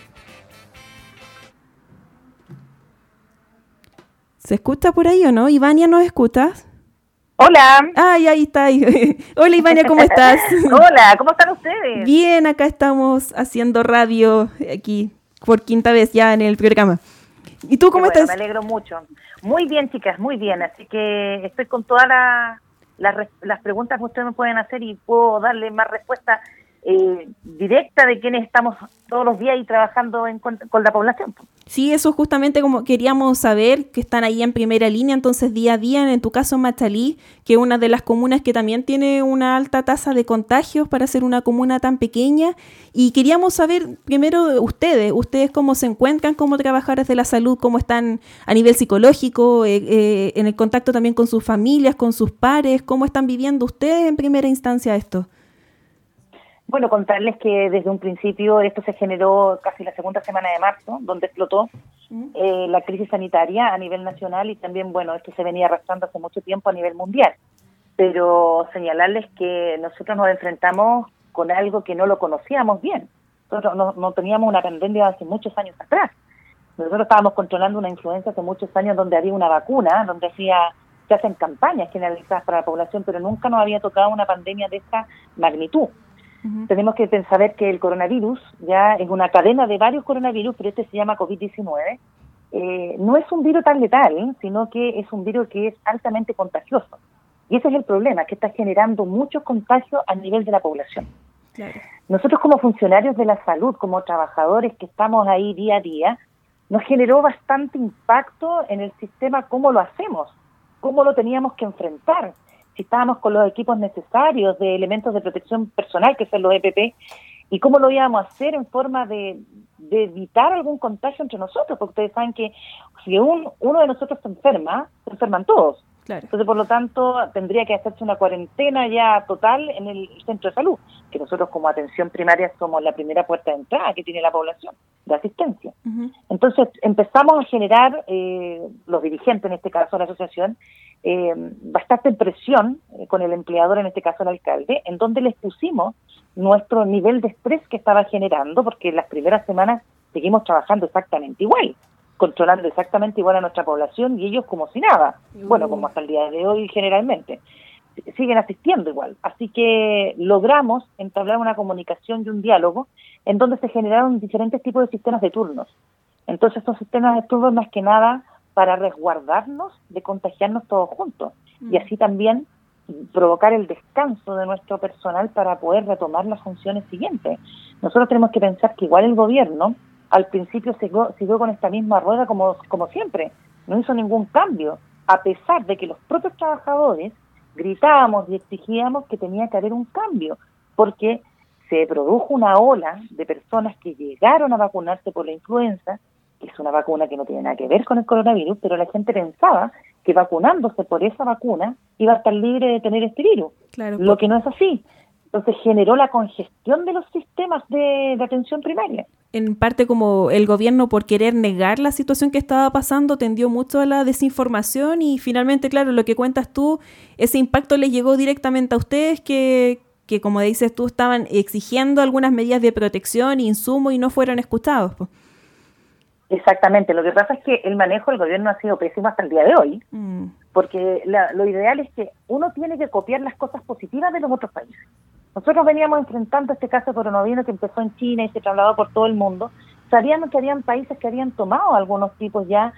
¿Se escucha por ahí o no? Ivania, ¿nos escuchas? Hola. Ay, ahí está. Hola, Ivania, ¿cómo estás? Hola, ¿cómo están ustedes? Bien, acá estamos haciendo radio aquí por quinta vez ya en el programa. ¿Y tú cómo bueno, estás? Me alegro mucho. Muy bien, chicas, muy bien. Así que estoy con todas la, la, las preguntas que ustedes me pueden hacer y puedo darle más respuesta eh, directa de quienes estamos todos los días ahí trabajando en, con, con la población. Sí, eso justamente como queríamos saber, que están ahí en primera línea, entonces día a día, en tu caso Machalí, que es una de las comunas que también tiene una alta tasa de contagios para ser una comuna tan pequeña, y queríamos saber primero ustedes, ustedes cómo se encuentran como trabajadores de la salud, cómo están a nivel psicológico, eh, eh, en el contacto también con sus familias, con sus pares, cómo están viviendo ustedes en primera instancia esto. Bueno, contarles que desde un principio esto se generó casi la segunda semana de marzo, donde explotó eh, la crisis sanitaria a nivel nacional y también, bueno, esto se venía arrastrando hace mucho tiempo a nivel mundial. Pero señalarles que nosotros nos enfrentamos con algo que no lo conocíamos bien. Nosotros no, no teníamos una pandemia hace muchos años atrás. Nosotros estábamos controlando una influenza hace muchos años donde había una vacuna, donde hacía, se hacen campañas generalizadas para la población, pero nunca nos había tocado una pandemia de esta magnitud. Uh-huh. Tenemos que saber que el coronavirus ya es una cadena de varios coronavirus, pero este se llama COVID diecinueve. Eh, no es un virus tan letal, ¿eh? sino que es un virus que es altamente contagioso. Y ese es el problema, que está generando muchos contagios a nivel de la población. Claro. Nosotros como funcionarios de la salud, como trabajadores que estamos ahí día a día, nos generó bastante impacto en el sistema, cómo lo hacemos, cómo lo teníamos que enfrentar. Si estábamos con los equipos necesarios de elementos de protección personal, que son los E P P, y cómo lo íbamos a hacer en forma de, de evitar algún contagio entre nosotros, porque ustedes saben que si un, uno de nosotros se enferma, se enferman todos. Claro. Entonces, por lo tanto, tendría que hacerse una cuarentena ya total en el centro de salud, que nosotros como atención primaria somos la primera puerta de entrada que tiene la población de asistencia. Uh-huh. Entonces, empezamos a generar, eh, los dirigentes, en este caso la asociación, eh, bastante presión eh, con el empleador, en este caso el alcalde, en donde les pusimos nuestro nivel de estrés que estaba generando, porque en las primeras semanas seguimos trabajando exactamente igual, controlando exactamente igual a nuestra población y ellos como si nada, uh. bueno, como hasta el día de hoy generalmente, siguen asistiendo igual. Así que logramos entablar una comunicación y un diálogo en donde se generaron diferentes tipos de sistemas de turnos. Entonces estos sistemas de turnos más que nada para resguardarnos de contagiarnos todos juntos uh. y así también provocar el descanso de nuestro personal para poder retomar las funciones siguientes. Nosotros tenemos que pensar que igual el gobierno al principio siguió, siguió con esta misma rueda como, como siempre, no hizo ningún cambio, a pesar de que los propios trabajadores gritábamos y exigíamos que tenía que haber un cambio, porque se produjo una ola de personas que llegaron a vacunarse por la influenza, que es una vacuna que no tiene nada que ver con el coronavirus, pero la gente pensaba que vacunándose por esa vacuna iba a estar libre de tener este virus, claro, lo que no es así. Entonces generó la congestión de los sistemas de, de atención primaria. En parte como el gobierno, por querer negar la situación que estaba pasando, tendió mucho a la desinformación y finalmente, claro, lo que cuentas tú, ese impacto les llegó directamente a ustedes que, que como dices tú, estaban exigiendo algunas medidas de protección, insumo y no fueron escuchados. Pues. Exactamente, lo que pasa es que el manejo del gobierno ha sido pésimo hasta el día de hoy, mm. porque la, lo ideal es que uno tiene que copiar las cosas positivas de los otros países. Nosotros veníamos enfrentando este caso de coronavirus que empezó en China y se trasladó por todo el mundo. Sabíamos que habían países que habían tomado algunos tipos ya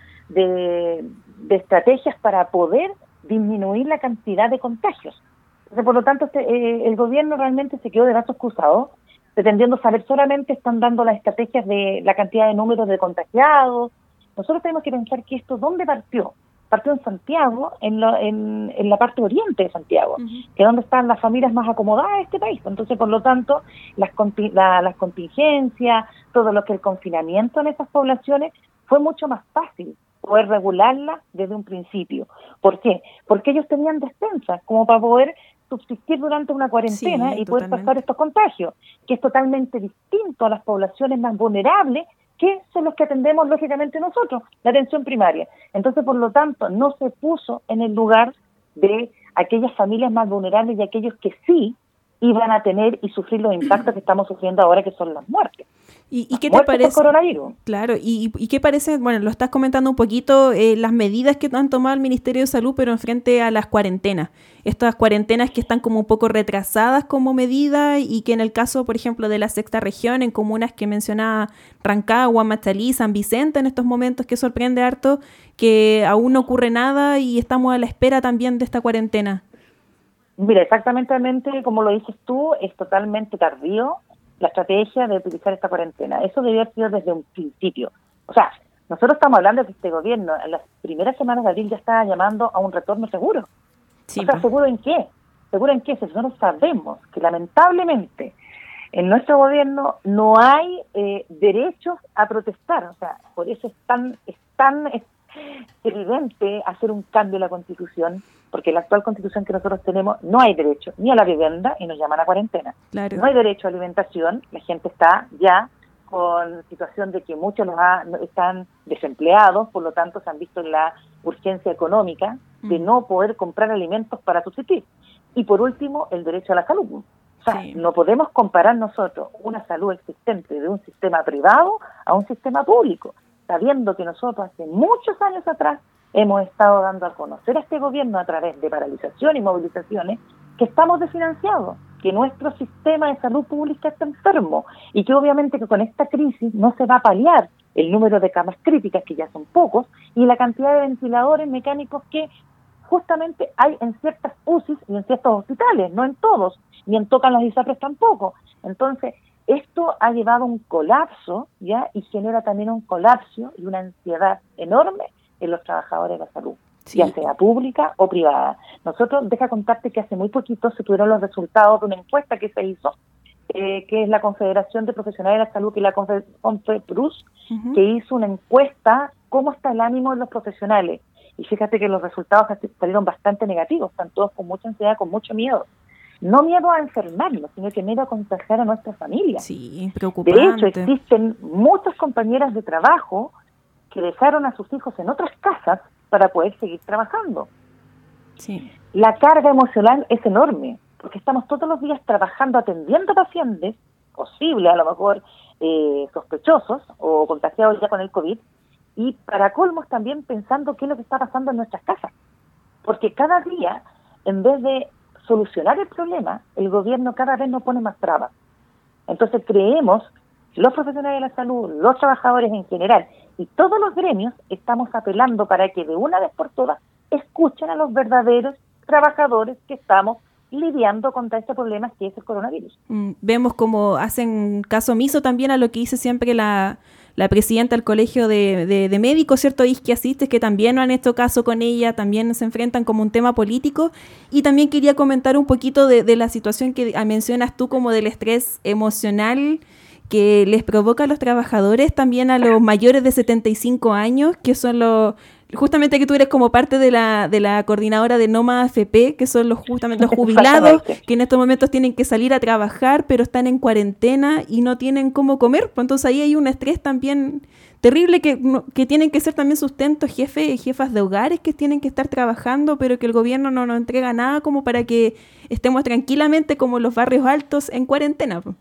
de, de estrategias para poder disminuir la cantidad de contagios. Entonces, por lo tanto, este, eh, el gobierno realmente se quedó de brazos cruzados, pretendiendo saber solamente están dando las estrategias de la cantidad de números de contagiados. Nosotros tenemos que pensar que esto, ¿dónde partió? Partió en Santiago, en, lo, en, en la parte oriente de Santiago, uh-huh. que es donde están las familias más acomodadas de este país. Entonces, por lo tanto, las, la, las contingencias, todo lo que el confinamiento en esas poblaciones, fue mucho más fácil poder regularla desde un principio. ¿Por qué? Porque ellos tenían despensas como para poder subsistir durante una cuarentena sí, y poder totalmente. Pasar estos contagios, que es totalmente distinto a las poblaciones más vulnerables, que son los que atendemos lógicamente nosotros, la atención primaria. Entonces, por lo tanto, no se puso en el lugar de aquellas familias más vulnerables y aquellos que sí iban a tener y sufrir los impactos que estamos sufriendo ahora, que son las muertes. ¿Y, y qué te parece? Coronavirus. Claro, y, y qué parece, bueno, lo estás comentando un poquito, eh, las medidas que han tomado el Ministerio de Salud, pero en frente a las cuarentenas. Estas cuarentenas que están como un poco retrasadas como medida y que en el caso, por ejemplo, de la sexta región, en comunas que mencionaba Rancagua, Machalí, San Vicente, en estos momentos que sorprende harto, que aún no ocurre nada y estamos a la espera también de esta cuarentena. Mira, exactamente como lo dices tú, es totalmente tardío la estrategia de utilizar esta cuarentena. Eso debió haber sido desde un principio. O sea, nosotros estamos hablando de que este gobierno en las primeras semanas de abril ya estaba llamando a un retorno seguro. Sí, o sea, pues. ¿seguro en qué? ¿Seguro en qué? Si nosotros sabemos que lamentablemente en nuestro gobierno no hay eh, derechos a protestar. O sea, por eso es tan, es tan es evidente hacer un cambio en la Constitución, porque en la actual Constitución que nosotros tenemos no hay derecho ni a la vivienda y nos llaman a cuarentena. Claro. No hay derecho a alimentación, la gente está ya con situación de que muchos los ha, están desempleados, por lo tanto se han visto en la urgencia económica de mm. no poder comprar alimentos para subsistir. Y por último, el derecho a la salud. O sea, sí. no podemos comparar nosotros una salud existente de un sistema privado a un sistema público, sabiendo que nosotros hace muchos años atrás hemos estado dando a conocer a este gobierno a través de paralización y movilizaciones que estamos desfinanciados, que nuestro sistema de salud pública está enfermo y que obviamente que con esta crisis no se va a paliar el número de camas críticas, que ya son pocos, y la cantidad de ventiladores mecánicos que justamente hay en ciertas U C Is y en ciertos hospitales, no en todos, ni en Tocan las ISAPRES tampoco. Entonces, esto ha llevado a un colapso, ¿ya? Y genera también un colapso y una ansiedad enorme en los trabajadores de la salud, sí. ya sea pública o privada. Nosotros, deja contarte que hace muy poquito se tuvieron los resultados de una encuesta que se hizo eh, que es la Confederación de Profesionales de la Salud, que es la Confe- CONFEPRUS, Uh-huh. que hizo una encuesta, cómo está el ánimo de los profesionales. Y fíjate que los resultados salieron bastante negativos, están todos con mucha ansiedad, con mucho miedo. No miedo a enfermarnos, sino que miedo a contagiar a nuestra familia. Sí, preocupante. De hecho, existen muchas compañeras de trabajo que dejaron a sus hijos en otras casas para poder seguir trabajando. Sí. La carga emocional es enorme, porque estamos todos los días trabajando, atendiendo pacientes, posibles a lo mejor eh, sospechosos o contagiados ya con el COVID, y para colmos también pensando qué es lo que está pasando en nuestras casas. Porque cada día, en vez de solucionar el problema, el gobierno cada vez nos pone más trabas. Entonces creemos, los profesionales de la salud, los trabajadores en general, y todos los gremios, estamos apelando para que de una vez por todas escuchen a los verdaderos trabajadores que estamos lidiando contra este problema que es el coronavirus. Mm, vemos como hacen caso omiso también a lo que dice siempre la, la presidenta del Colegio de, de, de Médicos, ¿cierto? Isquia Asistes, que también no han hecho caso con ella, también se enfrentan como un tema político. Y también quería comentar un poquito de, de la situación que mencionas tú, como del estrés emocional que les provoca a los trabajadores, también a los mayores de setenta y cinco años, que son los... Justamente que tú eres como parte de la de la coordinadora de Noma A F P, que son los justamente los jubilados, que en estos momentos tienen que salir a trabajar, pero están en cuarentena y no tienen cómo comer. Pues entonces ahí hay un estrés también terrible que, que tienen que ser también sustentos jefes y jefas de hogares que tienen que estar trabajando, pero que el gobierno no nos entrega nada como para que estemos tranquilamente como los barrios altos en cuarentena. Pues.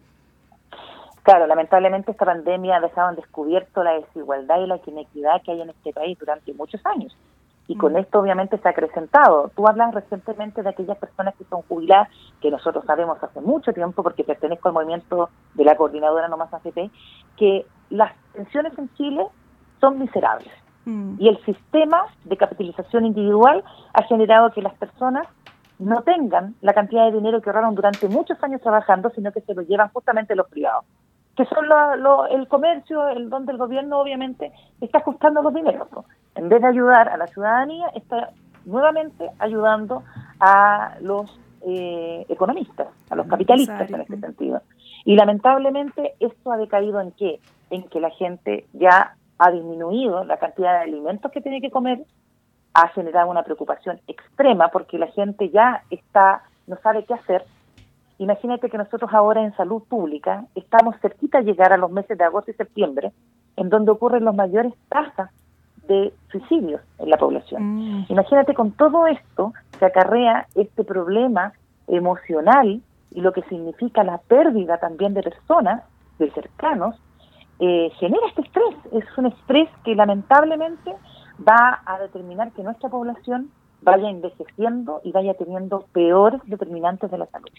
Claro, lamentablemente esta pandemia ha dejado en descubierto la desigualdad y la inequidad que hay en este país durante muchos años. Y con esto obviamente se ha acrecentado. Tú hablas recientemente de aquellas personas que son jubiladas, que nosotros sabemos hace mucho tiempo, porque pertenezco al movimiento de la coordinadora Noma A F P, que las pensiones en Chile son miserables. Mm. Y el sistema de capitalización individual ha generado que las personas no tengan la cantidad de dinero que ahorraron durante muchos años trabajando, sino que se lo llevan justamente los privados, que son lo, lo, el comercio, el donde el gobierno obviamente está ajustando los dineros, ¿no? En vez de ayudar a la ciudadanía, está nuevamente ayudando a los eh, economistas, a los capitalistas en este sentido. Y lamentablemente esto ha decaído ¿en qué? En que la gente ya ha disminuido la cantidad de alimentos que tiene que comer, ha generado una preocupación extrema porque la gente ya está, no sabe qué hacer. Imagínate que nosotros ahora en salud pública estamos cerquita a llegar a los meses de agosto y septiembre, en donde ocurren las mayores tasas de suicidios en la población. Mm. Imagínate con todo esto que acarrea este problema emocional y lo que significa la pérdida también de personas, de cercanos, eh, genera este estrés. Es un estrés que lamentablemente va a determinar que nuestra población vaya envejeciendo y vaya teniendo peores determinantes de la salud.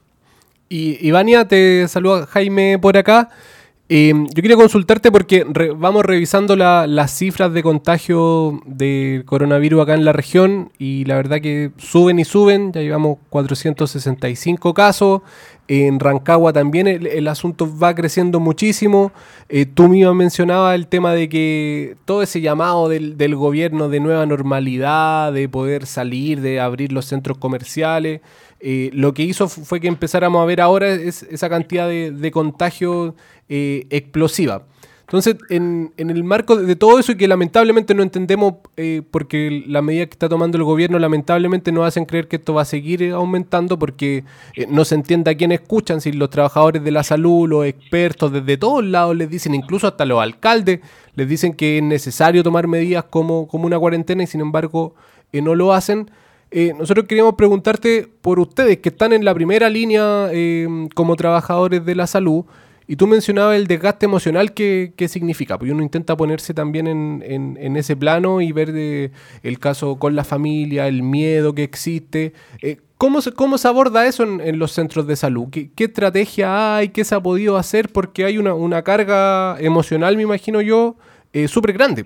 Y Ivania, te saluda Jaime por acá. Eh, yo quería consultarte porque re, vamos revisando la, las cifras de contagio de coronavirus acá en la región y la verdad que suben y suben, ya llevamos cuatrocientos sesenta y cinco casos, en Rancagua también el, el asunto va creciendo muchísimo, eh, tú mismo mencionabas el tema de que todo ese llamado del, del gobierno de nueva normalidad, de poder salir, de abrir los centros comerciales, eh, lo que hizo fue que empezáramos a ver ahora es, esa cantidad de, de contagios Eh, explosiva. Entonces, en, en el marco de, de todo eso y que lamentablemente no entendemos eh, porque la medida que está tomando el gobierno lamentablemente nos hacen creer que esto va a seguir eh, aumentando porque eh, no se entiende a quién escuchan, si los trabajadores de la salud, los expertos, desde todos lados les dicen, incluso hasta los alcaldes, les dicen que es necesario tomar medidas como, como una cuarentena y sin embargo eh, no lo hacen. Eh, nosotros queríamos preguntarte por ustedes que están en la primera línea eh, como trabajadores de la salud. Y tú mencionabas el desgaste emocional que, que significa, pues uno intenta ponerse también en, en, en ese plano y ver de, el caso con la familia, el miedo que existe. Eh, ¿cómo, se, ¿Cómo se aborda eso en, en los centros de salud? ¿Qué, ¿Qué estrategia hay? ¿Qué se ha podido hacer? Porque hay una, una carga emocional, me imagino yo, eh, súper grande.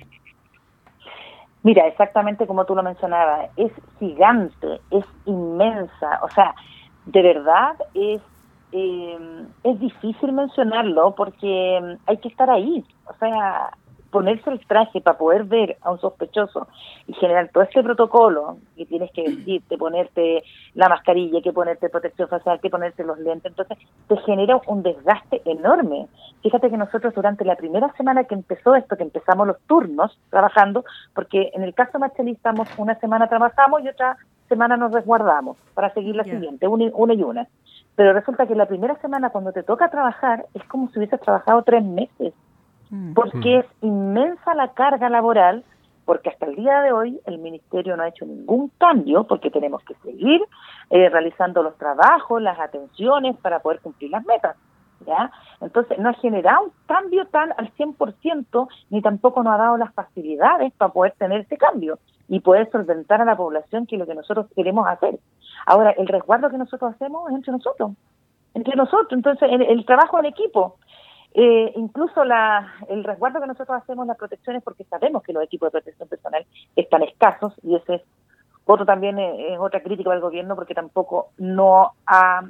Mira, exactamente como tú lo mencionabas, es gigante, es inmensa, o sea, de verdad es Eh, es difícil mencionarlo porque hay que estar ahí, o sea, ponerse el traje para poder ver a un sospechoso y generar todo este protocolo, que tienes que vestirte, ponerte la mascarilla, que ponerte protección facial, que ponerte los lentes, entonces te genera un desgaste enorme. Fíjate que nosotros durante la primera semana que empezó esto, que empezamos los turnos trabajando, porque en el caso Machalí estamos una semana trabajamos y otra semana nos resguardamos para seguir la yeah. siguiente, una y, una y una. Pero resulta que la primera semana cuando te toca trabajar es como si hubieses trabajado tres meses. Porque es inmensa la carga laboral, porque hasta el día de hoy el Ministerio no ha hecho ningún cambio, porque tenemos que seguir eh, realizando los trabajos, las atenciones para poder cumplir las metas, ¿ya? Entonces no ha generado un cambio tan al cien por ciento, ni tampoco nos ha dado las facilidades para poder tener ese cambio y poder solventar a la población, que es lo que nosotros queremos hacer. Ahora, el resguardo que nosotros hacemos es entre nosotros, entre nosotros, entonces el, el trabajo en equipo. Eh, incluso la, el resguardo que nosotros hacemos, las protecciones, porque sabemos que los equipos de protección personal están escasos, y ese es otro también es, es otra crítica del gobierno, porque tampoco no ha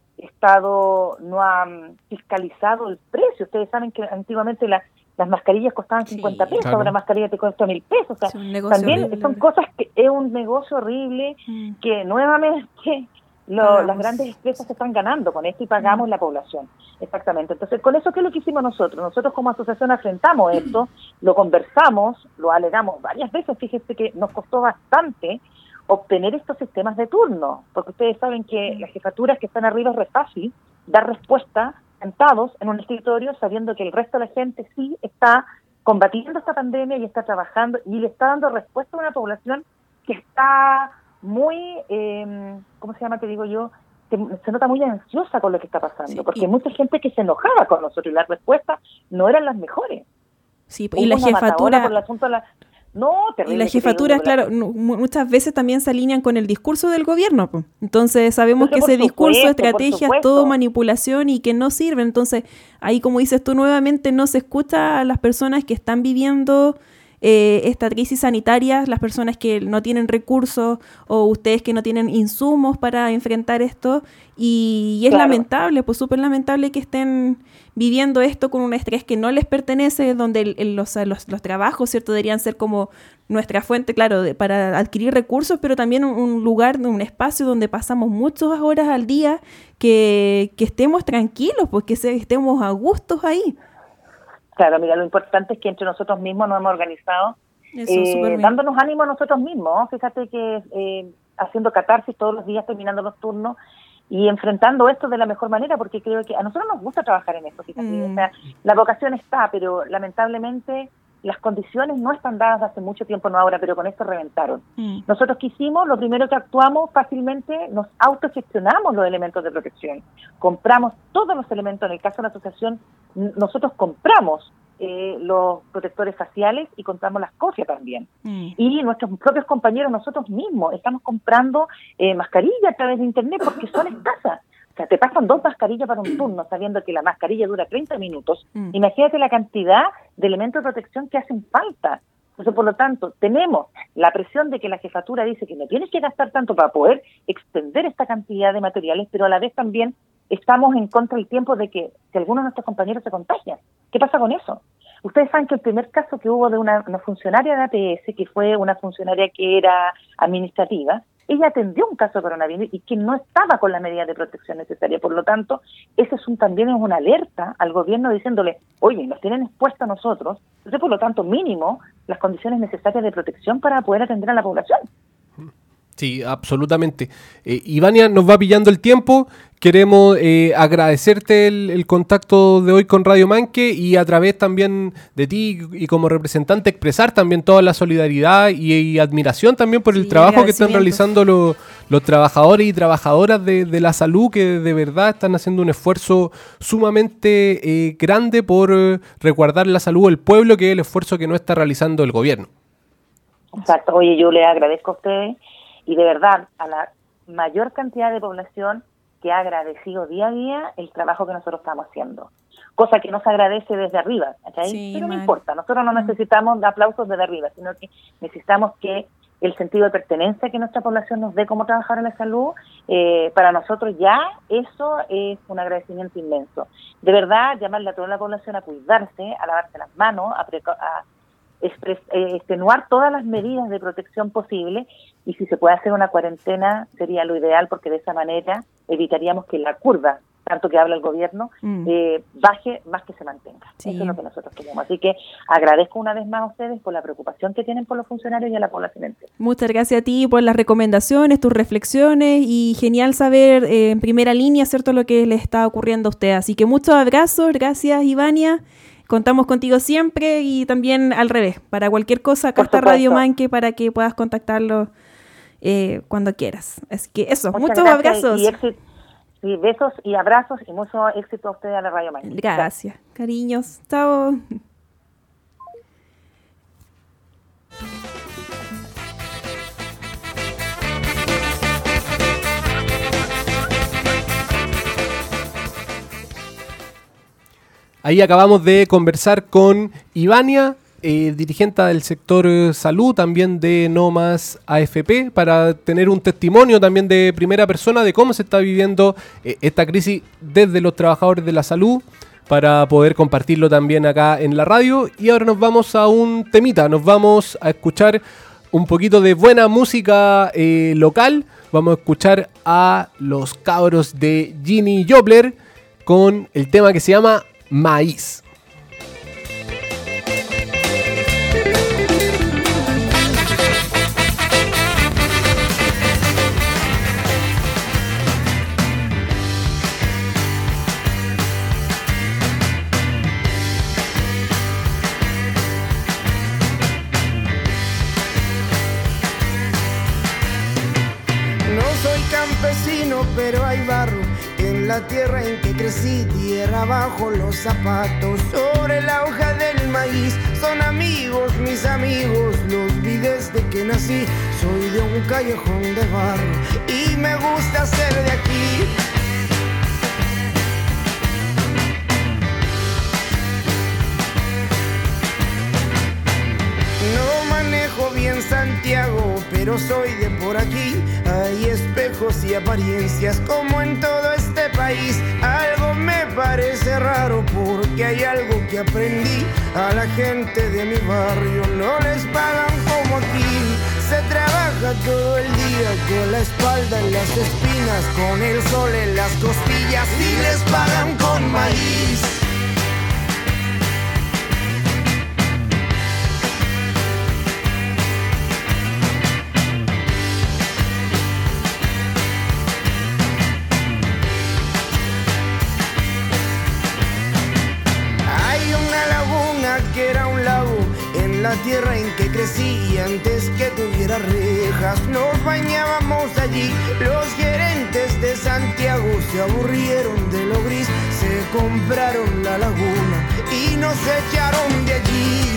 estado, no ha fiscalizado el precio. Ustedes saben que antiguamente la, las mascarillas costaban cincuenta sí, pesos, claro. Ahora la mascarilla te cuesta mil pesos. O sea, también horrible. Son cosas que es un negocio horrible, mm. que nuevamente Lo, las grandes empresas se están ganando con esto y pagamos mm. la población. Exactamente. Entonces, con eso, ¿qué es lo que hicimos nosotros? Nosotros como asociación enfrentamos esto, lo conversamos, lo alegamos varias veces. Fíjese que nos costó bastante obtener estos sistemas de turno, porque ustedes saben que las jefaturas que están arriba es re fácil dar respuesta sentados en un escritorio, sabiendo que el resto de la gente sí está combatiendo esta pandemia y está trabajando y le está dando respuesta a una población que está muy, eh, ¿cómo se llama? Te digo yo, que se nota muy ansiosa con lo que está pasando, sí, porque hay mucha gente que se enojaba con nosotros y las respuestas no eran las mejores. Sí, y la jefatura... Por el asunto de la... No, y las jefaturas, claro, la... muchas veces también se alinean con el discurso del gobierno. Po. Entonces sabemos Porque que ese discurso, estrategias, todo manipulación y que no sirve. Entonces ahí, como dices tú, nuevamente no se escucha a las personas que están viviendo eh, esta crisis sanitaria, las personas que no tienen recursos o ustedes que no tienen insumos para enfrentar esto. Y, y es claro. lamentable, pues súper lamentable que estén viviendo esto con un estrés que no les pertenece, donde el, el, los, los, los trabajos, ¿cierto?, deberían ser como nuestra fuente, claro, de, para adquirir recursos, pero también un, un lugar, un espacio donde pasamos muchas horas al día, que, que estemos tranquilos, pues que se, estemos a gustos ahí. Claro, mira, lo importante es que entre nosotros mismos nos hemos organizado, eh, dándonos ánimo a nosotros mismos. Fíjate que eh, haciendo catarsis todos los días, terminando los turnos, y enfrentando esto de la mejor manera, porque creo que a nosotros nos gusta trabajar en esto, fíjate. Mm. O sea, la vocación está, pero lamentablemente las condiciones no están dadas hace mucho tiempo, no ahora, pero con esto reventaron. Mm. Nosotros que hicimos, lo primero que actuamos fácilmente, nos autogestionamos los elementos de protección. Compramos todos los elementos, en el caso de la asociación, nosotros compramos Eh, los protectores faciales y compramos las cofias también. Mm. Y nuestros propios compañeros, nosotros mismos, estamos comprando eh, mascarillas a través de internet porque son escasas. O sea, te pasan dos mascarillas para un turno, sabiendo que la mascarilla dura treinta minutos. Mm. Imagínate la cantidad de elementos de protección que hacen falta. Entonces, por lo tanto, tenemos la presión de que la jefatura dice que no tienes que gastar tanto para poder extender esta cantidad de materiales, pero a la vez también estamos en contra del tiempo de que si algunos de nuestros compañeros se contagian. ¿Qué pasa con eso? Ustedes saben que el primer caso que hubo de una, una funcionaria de A P S, que fue una funcionaria que era administrativa, ella atendió un caso de coronavirus y que no estaba con la medida de protección necesaria. Por lo tanto, ese es un, también es una alerta al gobierno diciéndole, oye, nos tienen expuestos a nosotros, entonces por lo tanto mínimo las condiciones necesarias de protección para poder atender a la población. Sí, absolutamente. Eh, Ivania, nos va pillando el tiempo. Queremos eh, agradecerte el, el contacto de hoy con Radio Manque y a través también de ti y como representante expresar también toda la solidaridad y, y admiración también por el sí, trabajo que están realizando los, los trabajadores y trabajadoras de, de la salud, que de verdad están haciendo un esfuerzo sumamente eh, grande por eh, resguardar la salud del pueblo, que es el esfuerzo que no está realizando el gobierno. Exacto. Oye, yo le agradezco a ustedes y de verdad a la mayor cantidad de población que ha agradecido día a día el trabajo que nosotros estamos haciendo. Cosa que no se agradece desde arriba, ¿okay? Sí, pero no mal. importa, nosotros no necesitamos de aplausos desde arriba, sino que necesitamos que el sentido de pertenencia que nuestra población nos dé como trabajadores en la salud, eh, para nosotros ya eso es un agradecimiento inmenso. De verdad, llamarle a toda la población a cuidarse, a lavarse las manos, a, preca- a expres- eh, extenuar todas las medidas de protección posible, y si se puede hacer una cuarentena sería lo ideal, porque de esa manera evitaríamos que la curva, tanto que habla el gobierno, mm. eh, baje más que se mantenga. Sí. Eso es lo que nosotros queremos. Así que agradezco una vez más a ustedes por la preocupación que tienen por los funcionarios y a la población entera. Muchas gracias a ti por las recomendaciones, tus reflexiones, y genial saber eh, en primera línea, ¿cierto?, lo que les está ocurriendo a usted. Así que muchos abrazos, gracias Ivania, contamos contigo siempre, y también al revés, para cualquier cosa, acá está Radio Manque para que puedas contactarlo eh, cuando quieras. Así que eso, muchas muchos abrazos. Y éxito. Y besos y abrazos y mucho éxito a ustedes a la Radio Manque. Gracias, cariños. Chao. Ahí acabamos de conversar con Ivania, Eh, dirigente del sector eh, salud, también de No Más A F P, para tener un testimonio también de primera persona de cómo se está viviendo eh, esta crisis desde los trabajadores de la salud, para poder compartirlo también acá en la radio. Y ahora nos vamos a un temita, nos vamos a escuchar un poquito de buena música eh, local. Vamos a escuchar a los cabros de Ginny Joplin con el tema que se llama Maíz. Pero hay barro en la tierra en que crecí, tierra bajo los zapatos, sobre la hoja del maíz. Son amigos, mis amigos, los vi desde que nací. Soy de un callejón de barro y me gusta ser de aquí. No manejo bien Santiago, pero soy de por aquí. Hay espejos y apariencias como en todo este país. Algo me parece raro porque hay algo que aprendí. A la gente de mi barrio no les pagan como aquí. Se trabaja todo el día con la espalda en las espinas, con el sol en las costillas, y les pagan con maíz. La tierra en que crecí, antes que tuviera rejas, nos bañábamos allí. Los gerentes de Santiago se aburrieron de lo gris, se compraron la laguna y nos echaron de allí.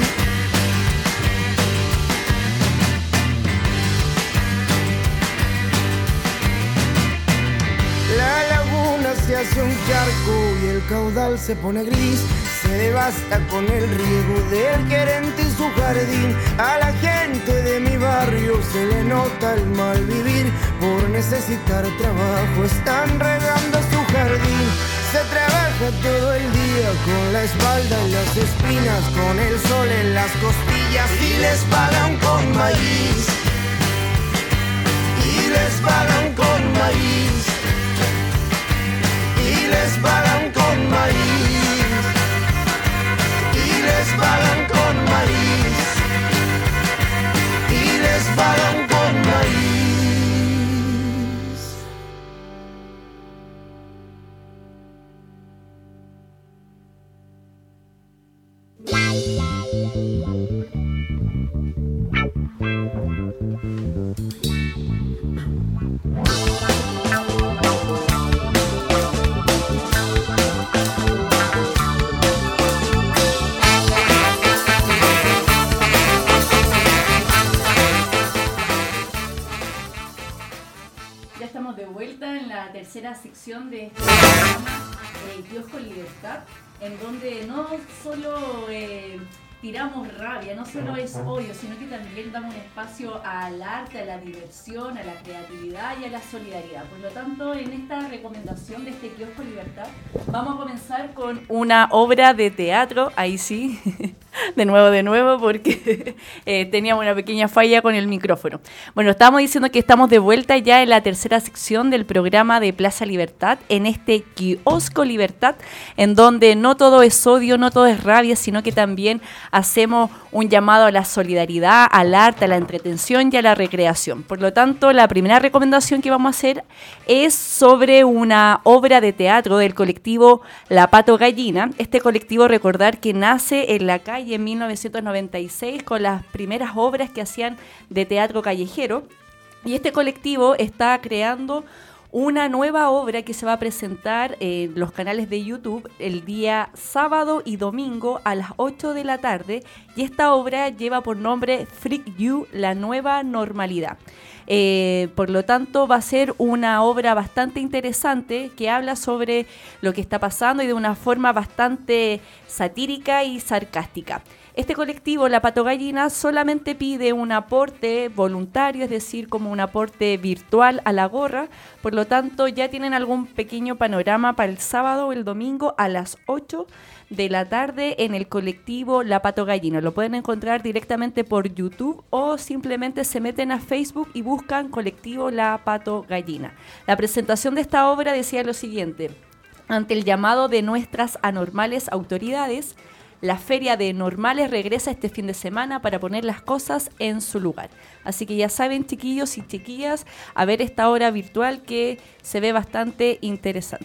La laguna se hace un charco y el caudal se pone gris. Se basta con el riego del gerente y su jardín. A la gente de mi barrio se le nota el mal vivir. Por necesitar trabajo están regando su jardín. Se trabaja todo el día con la espalda en las espinas, con el sol en las costillas, y les pagan con maíz. Y les pagan con maíz. Y les pagan con maíz. Les pagan con maíz, y les pagan con maíz. Tercera sección de este programa, eh, Kiosco Libertad, en donde no solo eh, tiramos rabia, no solo es odio, sino que también damos un espacio al arte, a la diversión, a la creatividad y a la solidaridad. Por lo tanto, en esta recomendación de este kiosco Libertad, vamos a comenzar con una obra de teatro, ahí sí, de nuevo, de nuevo, porque eh, teníamos una pequeña falla con el micrófono. Bueno, estábamos diciendo que estamos de vuelta ya en la tercera sección del programa de Plaza Libertad, en este kiosco Libertad, en donde no todo es odio, no todo es rabia, sino que también hacemos un llamado a la solidaridad, al arte, a la entretención y a la recreación. Por lo tanto, la primera recomendación que vamos a hacer es sobre una obra de teatro del colectivo La Pato Gallina. Este colectivo, recordar que nace en la calle en mil novecientos noventa y seis con las primeras obras que hacían de teatro callejero. Y este colectivo está creando una nueva obra que se va a presentar en los canales de YouTube el día sábado y domingo a las ocho de la tarde, y esta obra lleva por nombre Freak You, la nueva normalidad. Eh, por lo tanto, va a ser una obra bastante interesante que habla sobre lo que está pasando y de una forma bastante satírica y sarcástica. Este colectivo, La Pato Gallina, solamente pide un aporte voluntario, es decir, como un aporte virtual a la gorra. Por lo tanto, ya tienen algún pequeño panorama para el sábado o el domingo a las ocho de la tarde en el colectivo La Pato Gallina. Lo pueden encontrar directamente por YouTube o simplemente se meten a Facebook y buscan colectivo La Pato Gallina. La presentación de esta obra decía lo siguiente: ante el llamado de nuestras anormales autoridades, la Feria de Normales regresa este fin de semana para poner las cosas en su lugar. Así que ya saben, chiquillos y chiquillas, a ver esta obra virtual que se ve bastante interesante.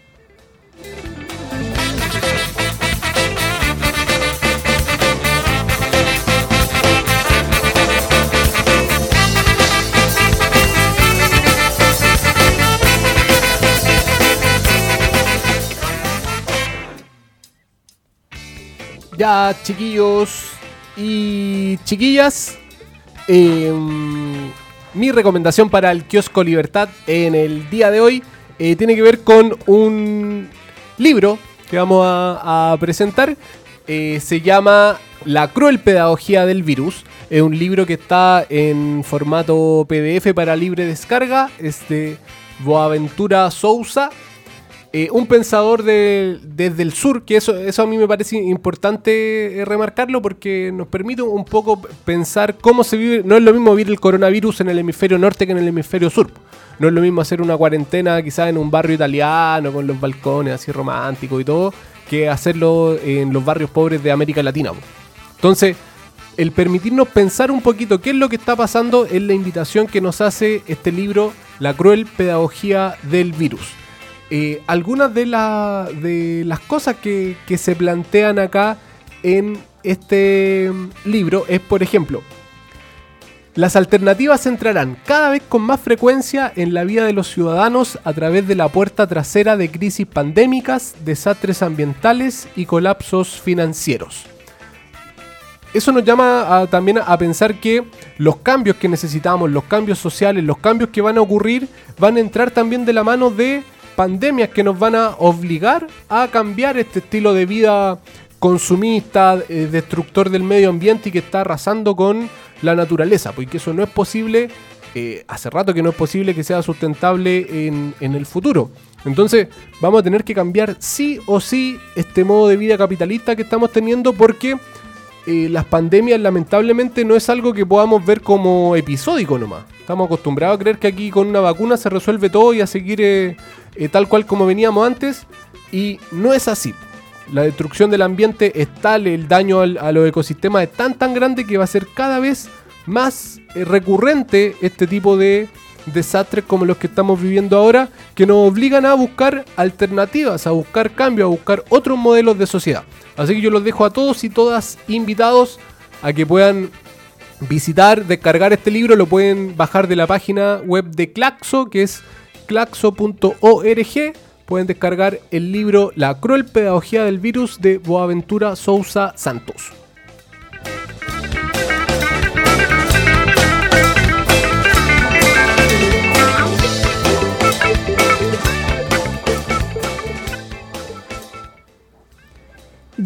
Ya, chiquillos y chiquillas, eh, mi recomendación para el kiosco Libertad en el día de hoy eh, tiene que ver con un libro que vamos a, a presentar. Eh, se llama La cruel pedagogía del virus. Es un libro que está en formato P D F para libre descarga. Es de Boaventura Sousa. Eh, un pensador de, desde el sur, que eso, eso a mí me parece importante eh, remarcarlo, porque nos permite un poco pensar cómo se vive. No es lo mismo vivir el coronavirus en el hemisferio norte que en el hemisferio sur. No es lo mismo hacer una cuarentena quizás en un barrio italiano con los balcones así románticos y todo, que hacerlo en los barrios pobres de América Latina. Entonces, el permitirnos pensar un poquito qué es lo que está pasando es la invitación que nos hace este libro, La cruel pedagogía del virus. Eh, algunas de, la, de las cosas que, que se plantean acá en este libro es, por ejemplo, las alternativas entrarán cada vez con más frecuencia en la vida de los ciudadanos a través de la puerta trasera de crisis pandémicas, desastres ambientales y colapsos financieros. Eso nos llama a, también a pensar que los cambios que necesitamos, los cambios sociales, los cambios que van a ocurrir, van a entrar también de la mano de pandemias que nos van a obligar a cambiar este estilo de vida consumista, eh, destructor del medio ambiente y que está arrasando con la naturaleza, porque eso no es posible, eh, hace rato que no es posible que sea sustentable en, en el futuro. Entonces vamos a tener que cambiar sí o sí este modo de vida capitalista que estamos teniendo, porque eh, las pandemias lamentablemente no es algo que podamos ver como episódico nomás. Estamos acostumbrados a creer que aquí con una vacuna se resuelve todo y a seguir eh, eh, tal cual como veníamos antes, y no es así. La destrucción del ambiente es tal, el daño al, a los ecosistemas es tan tan grande que va a ser cada vez más eh, recurrente este tipo de desastres como los que estamos viviendo ahora, que nos obligan a buscar alternativas, a buscar cambios, a buscar otros modelos de sociedad. Así que yo los dejo a todos y todas invitados a que puedan visitar, descargar este libro. Lo pueden bajar de la página web de Claxo, que es claxo punto org. Pueden descargar el libro La cruel pedagogía del virus de Boaventura Sousa Santos.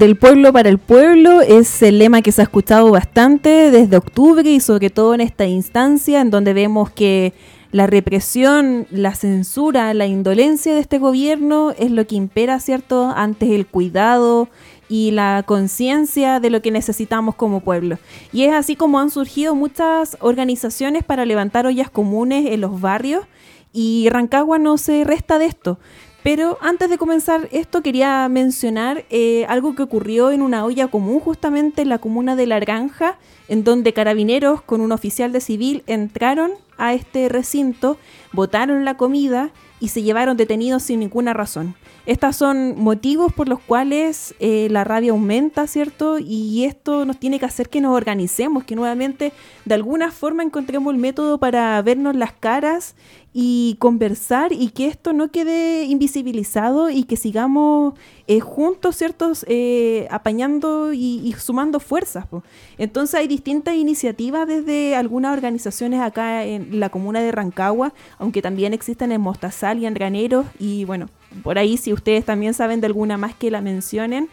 del pueblo para el pueblo es el lema que se ha escuchado bastante desde octubre y sobre todo en esta instancia en donde vemos que la represión, la censura, la indolencia de este gobierno es lo que impera, ¿cierto?, antes el cuidado y la conciencia de lo que necesitamos como pueblo. Y es así como han surgido muchas organizaciones para levantar ollas comunes en los barrios y Rancagua no se resta de esto. Pero antes de comenzar esto quería mencionar eh, algo que ocurrió en una olla común justamente en la comuna de La Granja, en donde carabineros con un oficial de civil entraron a este recinto, botaron la comida y se llevaron detenidos sin ninguna razón. Estos son motivos por los cuales eh, la rabia aumenta, ¿cierto? Y esto nos tiene que hacer que nos organicemos, que nuevamente de alguna forma encontremos el método para vernos las caras y conversar y que esto no quede invisibilizado y que sigamos eh, juntos, ¿cierto? Eh, apañando y, y sumando fuerzas, po. Entonces hay distintas iniciativas desde algunas organizaciones acá en la comuna de Rancagua, aunque también existen en Mostazal y en Graneros y bueno, por ahí si ustedes también saben de alguna más que la mencionen,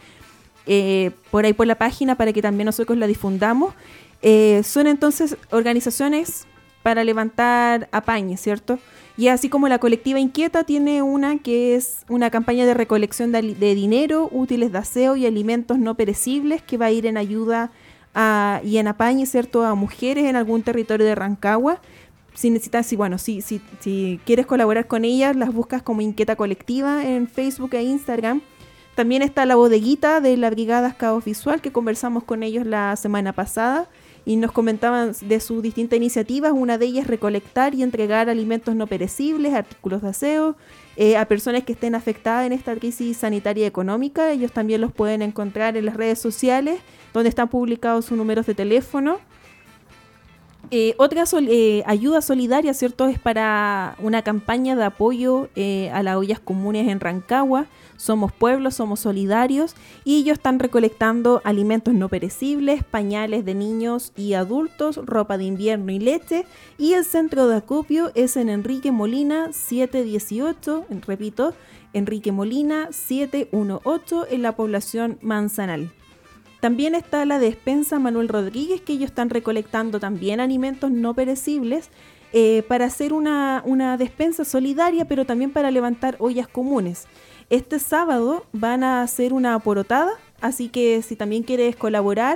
eh, por ahí por la página para que también nosotros la difundamos. Eh, son entonces organizaciones para levantar apañes, ¿cierto? Y así como la colectiva Inquieta tiene una que es una campaña de recolección de, de dinero, útiles de aseo y alimentos no perecibles que va a ir en ayuda a, y en apañe, ¿cierto?, a mujeres en algún territorio de Rancagua. Si necesitas, si, bueno, si, si, si quieres colaborar con ellas, las buscas como Inquieta Colectiva en Facebook e Instagram. También está la bodeguita de la Brigada Caos Visual, que conversamos con ellos la semana pasada y nos comentaban de sus distintas iniciativas. Una de ellas es recolectar y entregar alimentos no perecibles, artículos de aseo, eh, a personas que estén afectadas en esta crisis sanitaria y económica. Ellos también los pueden encontrar en las redes sociales, donde están publicados sus números de teléfono. Eh, otra sol- eh, ayuda solidaria, ¿cierto?, es para una campaña de apoyo eh, a las ollas comunes en Rancagua. Somos pueblos, somos solidarios y ellos están recolectando alimentos no perecibles, pañales de niños y adultos, ropa de invierno y leche. Y el centro de acopio es en Enrique Molina siete dieciocho, repito, Enrique Molina siete dieciocho en la población Manzanal. También está la despensa Manuel Rodríguez, que ellos están recolectando también alimentos no perecibles eh, para hacer una, una despensa solidaria, pero también para levantar ollas comunes. Este sábado van a hacer una porotada, así que si también quieres colaborar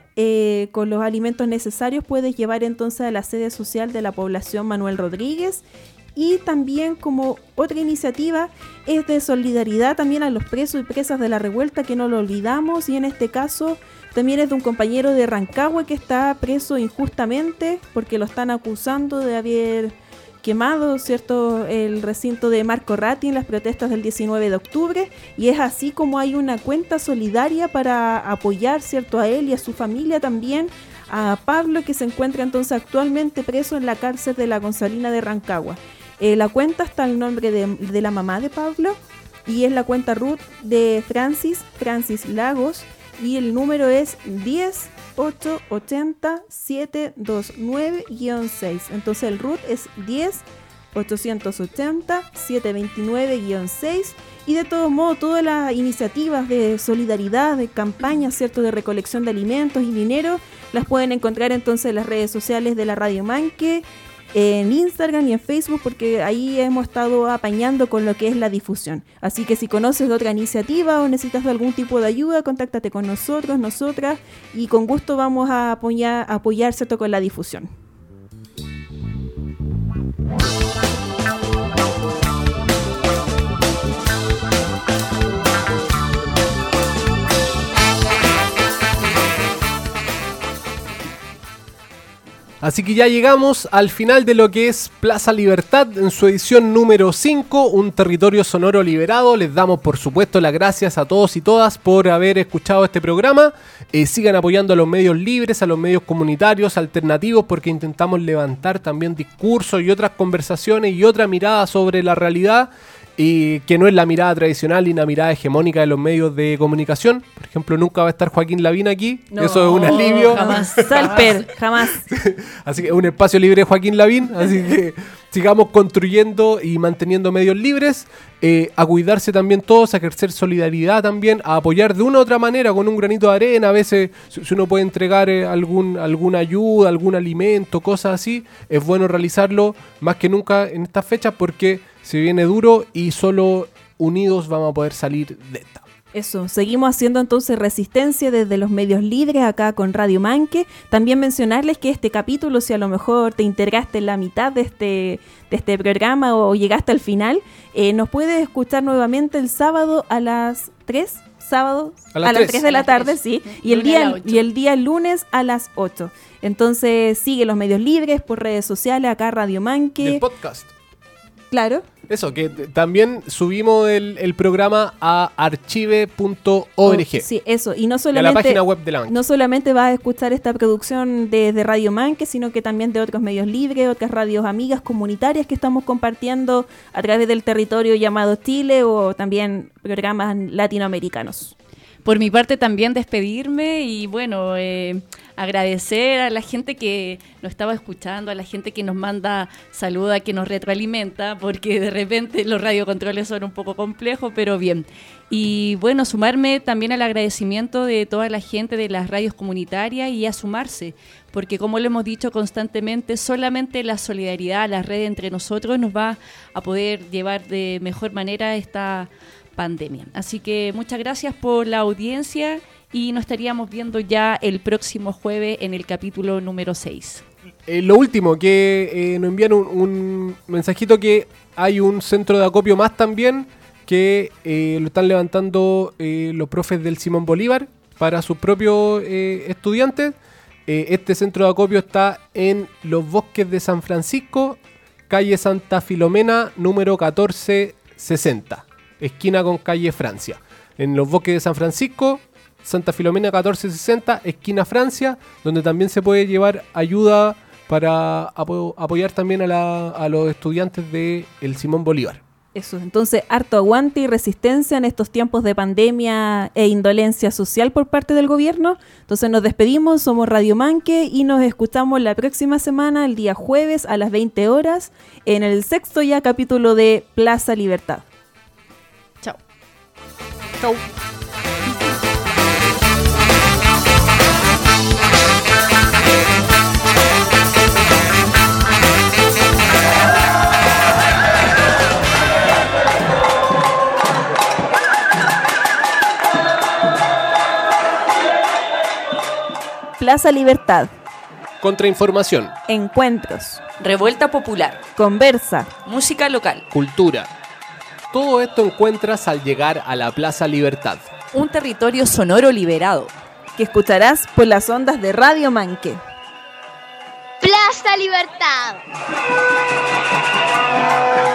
eh, con los alimentos necesarios, puedes llevar entonces a la sede social de la población Manuel Rodríguez. Y también como otra iniciativa es de solidaridad también a los presos y presas de la revuelta, que no lo olvidamos, y en este caso también es de un compañero de Rancagua que está preso injustamente porque lo están acusando de haber quemado, ¿cierto?, el recinto de Marco Ratti en las protestas del diecinueve de octubre, y es así como hay una cuenta solidaria para apoyar, ¿cierto?, a él y a su familia también, a Pablo, que se encuentra entonces actualmente preso en la cárcel de la Gonzalina de Rancagua. Eh, la cuenta está el nombre de, de la mamá de Pablo y es la cuenta R U T de Francis, Francis Lagos, y el número es diez ocho ochenta siete veintinueve seis. Entonces el R U T es diez ochocientos ochenta setecientos veintinueve seis. Y de todo modo, todas las iniciativas de solidaridad, de campañas, ¿cierto?, de recolección de alimentos y dinero, las pueden encontrar entonces en las redes sociales de la Radio Manque, en Instagram y en Facebook, porque ahí hemos estado apañando con lo que es la difusión. Así que si conoces de otra iniciativa o necesitas de algún tipo de ayuda, contáctate con nosotros, nosotras, y con gusto vamos a apoyar, a apoyar, ¿cierto?, con la difusión. Así que ya llegamos al final de lo que es Plaza Libertad en su edición número cinco, un territorio sonoro liberado. Les damos por supuesto las gracias a todos y todas por haber escuchado este programa. Eh, sigan apoyando a los medios libres, a los medios comunitarios, alternativos, porque intentamos levantar también discursos y otras conversaciones y otra mirada sobre la realidad. y que no es la mirada tradicional y una mirada hegemónica de los medios de comunicación. Por ejemplo, nunca va a estar Joaquín Lavín aquí, No, eso es un alivio. Jamás. Salper, jamás. Así que es un espacio libre de Joaquín Lavín, así que sigamos construyendo y manteniendo medios libres, eh, a cuidarse también todos, a ejercer solidaridad también, a apoyar de una u otra manera con un granito de arena. A veces si, si uno puede entregar eh, algún, alguna ayuda, algún alimento, cosas así, es bueno realizarlo más que nunca en estas fechas porque se viene duro y solo unidos vamos a poder salir de esta. Eso, seguimos haciendo entonces resistencia desde los medios libres acá con Radio Manque. También mencionarles que este capítulo, si a lo mejor te integraste en la mitad de este, de este programa o llegaste al final, eh, nos puedes escuchar nuevamente el sábado a las tres, sábado a las, a las tres de la tarde, sí, y el, día, y el día lunes a las ocho. Entonces sigue los medios libres por redes sociales, acá Radio Manque. Del podcast. Claro. Eso, que t- también subimos el, el programa a archive punto org. Oh, sí, eso. Y no Y a solamente, la página web de la Manque. no solamente vas a escuchar esta producción de, de Radio Manque, sino que también de otros medios libres, otras radios amigas comunitarias que estamos compartiendo a través del territorio llamado Chile o también programas latinoamericanos. Por mi parte también despedirme y bueno, eh, agradecer a la gente que nos estaba escuchando, a la gente que nos manda saluda, que nos retroalimenta, porque de repente los radiocontroles son un poco complejos, pero bien. Y bueno, sumarme también al agradecimiento de toda la gente de las radios comunitarias y a sumarse, porque como lo hemos dicho constantemente, solamente la solidaridad, la red entre nosotros nos va a poder llevar de mejor manera esta pandemia. Así que muchas gracias por la audiencia y nos estaríamos viendo ya el próximo jueves en el capítulo número seis. Eh, lo último, que eh, nos envían un, un mensajito que hay un centro de acopio más también que eh, lo están levantando eh, los profes del Simón Bolívar para sus propios eh, estudiantes. Eh, este centro de acopio está en los Bosques de San Francisco, calle Santa Filomena, número catorce sesenta. Esquina con calle Francia. En los Bosques de San Francisco, Santa Filomena catorce sesenta, esquina Francia, donde también se puede llevar ayuda para apo- apoyar también a, la, a los estudiantes del Simón Bolívar. Eso, entonces harto aguante y resistencia en estos tiempos de pandemia e indolencia social por parte del gobierno. Entonces nos despedimos, somos Radio Manque y nos escuchamos la próxima semana, el día jueves a las veinte horas, en el sexto ya capítulo de Plaza Libertad. Chao. Chao. Plaza Libertad. Contrainformación. Encuentros. Revuelta popular. Conversa. Música local. Cultura. Todo esto encuentras al llegar a la Plaza Libertad. Un territorio sonoro liberado. Que escucharás por las ondas de Radio Manque. Plaza Libertad.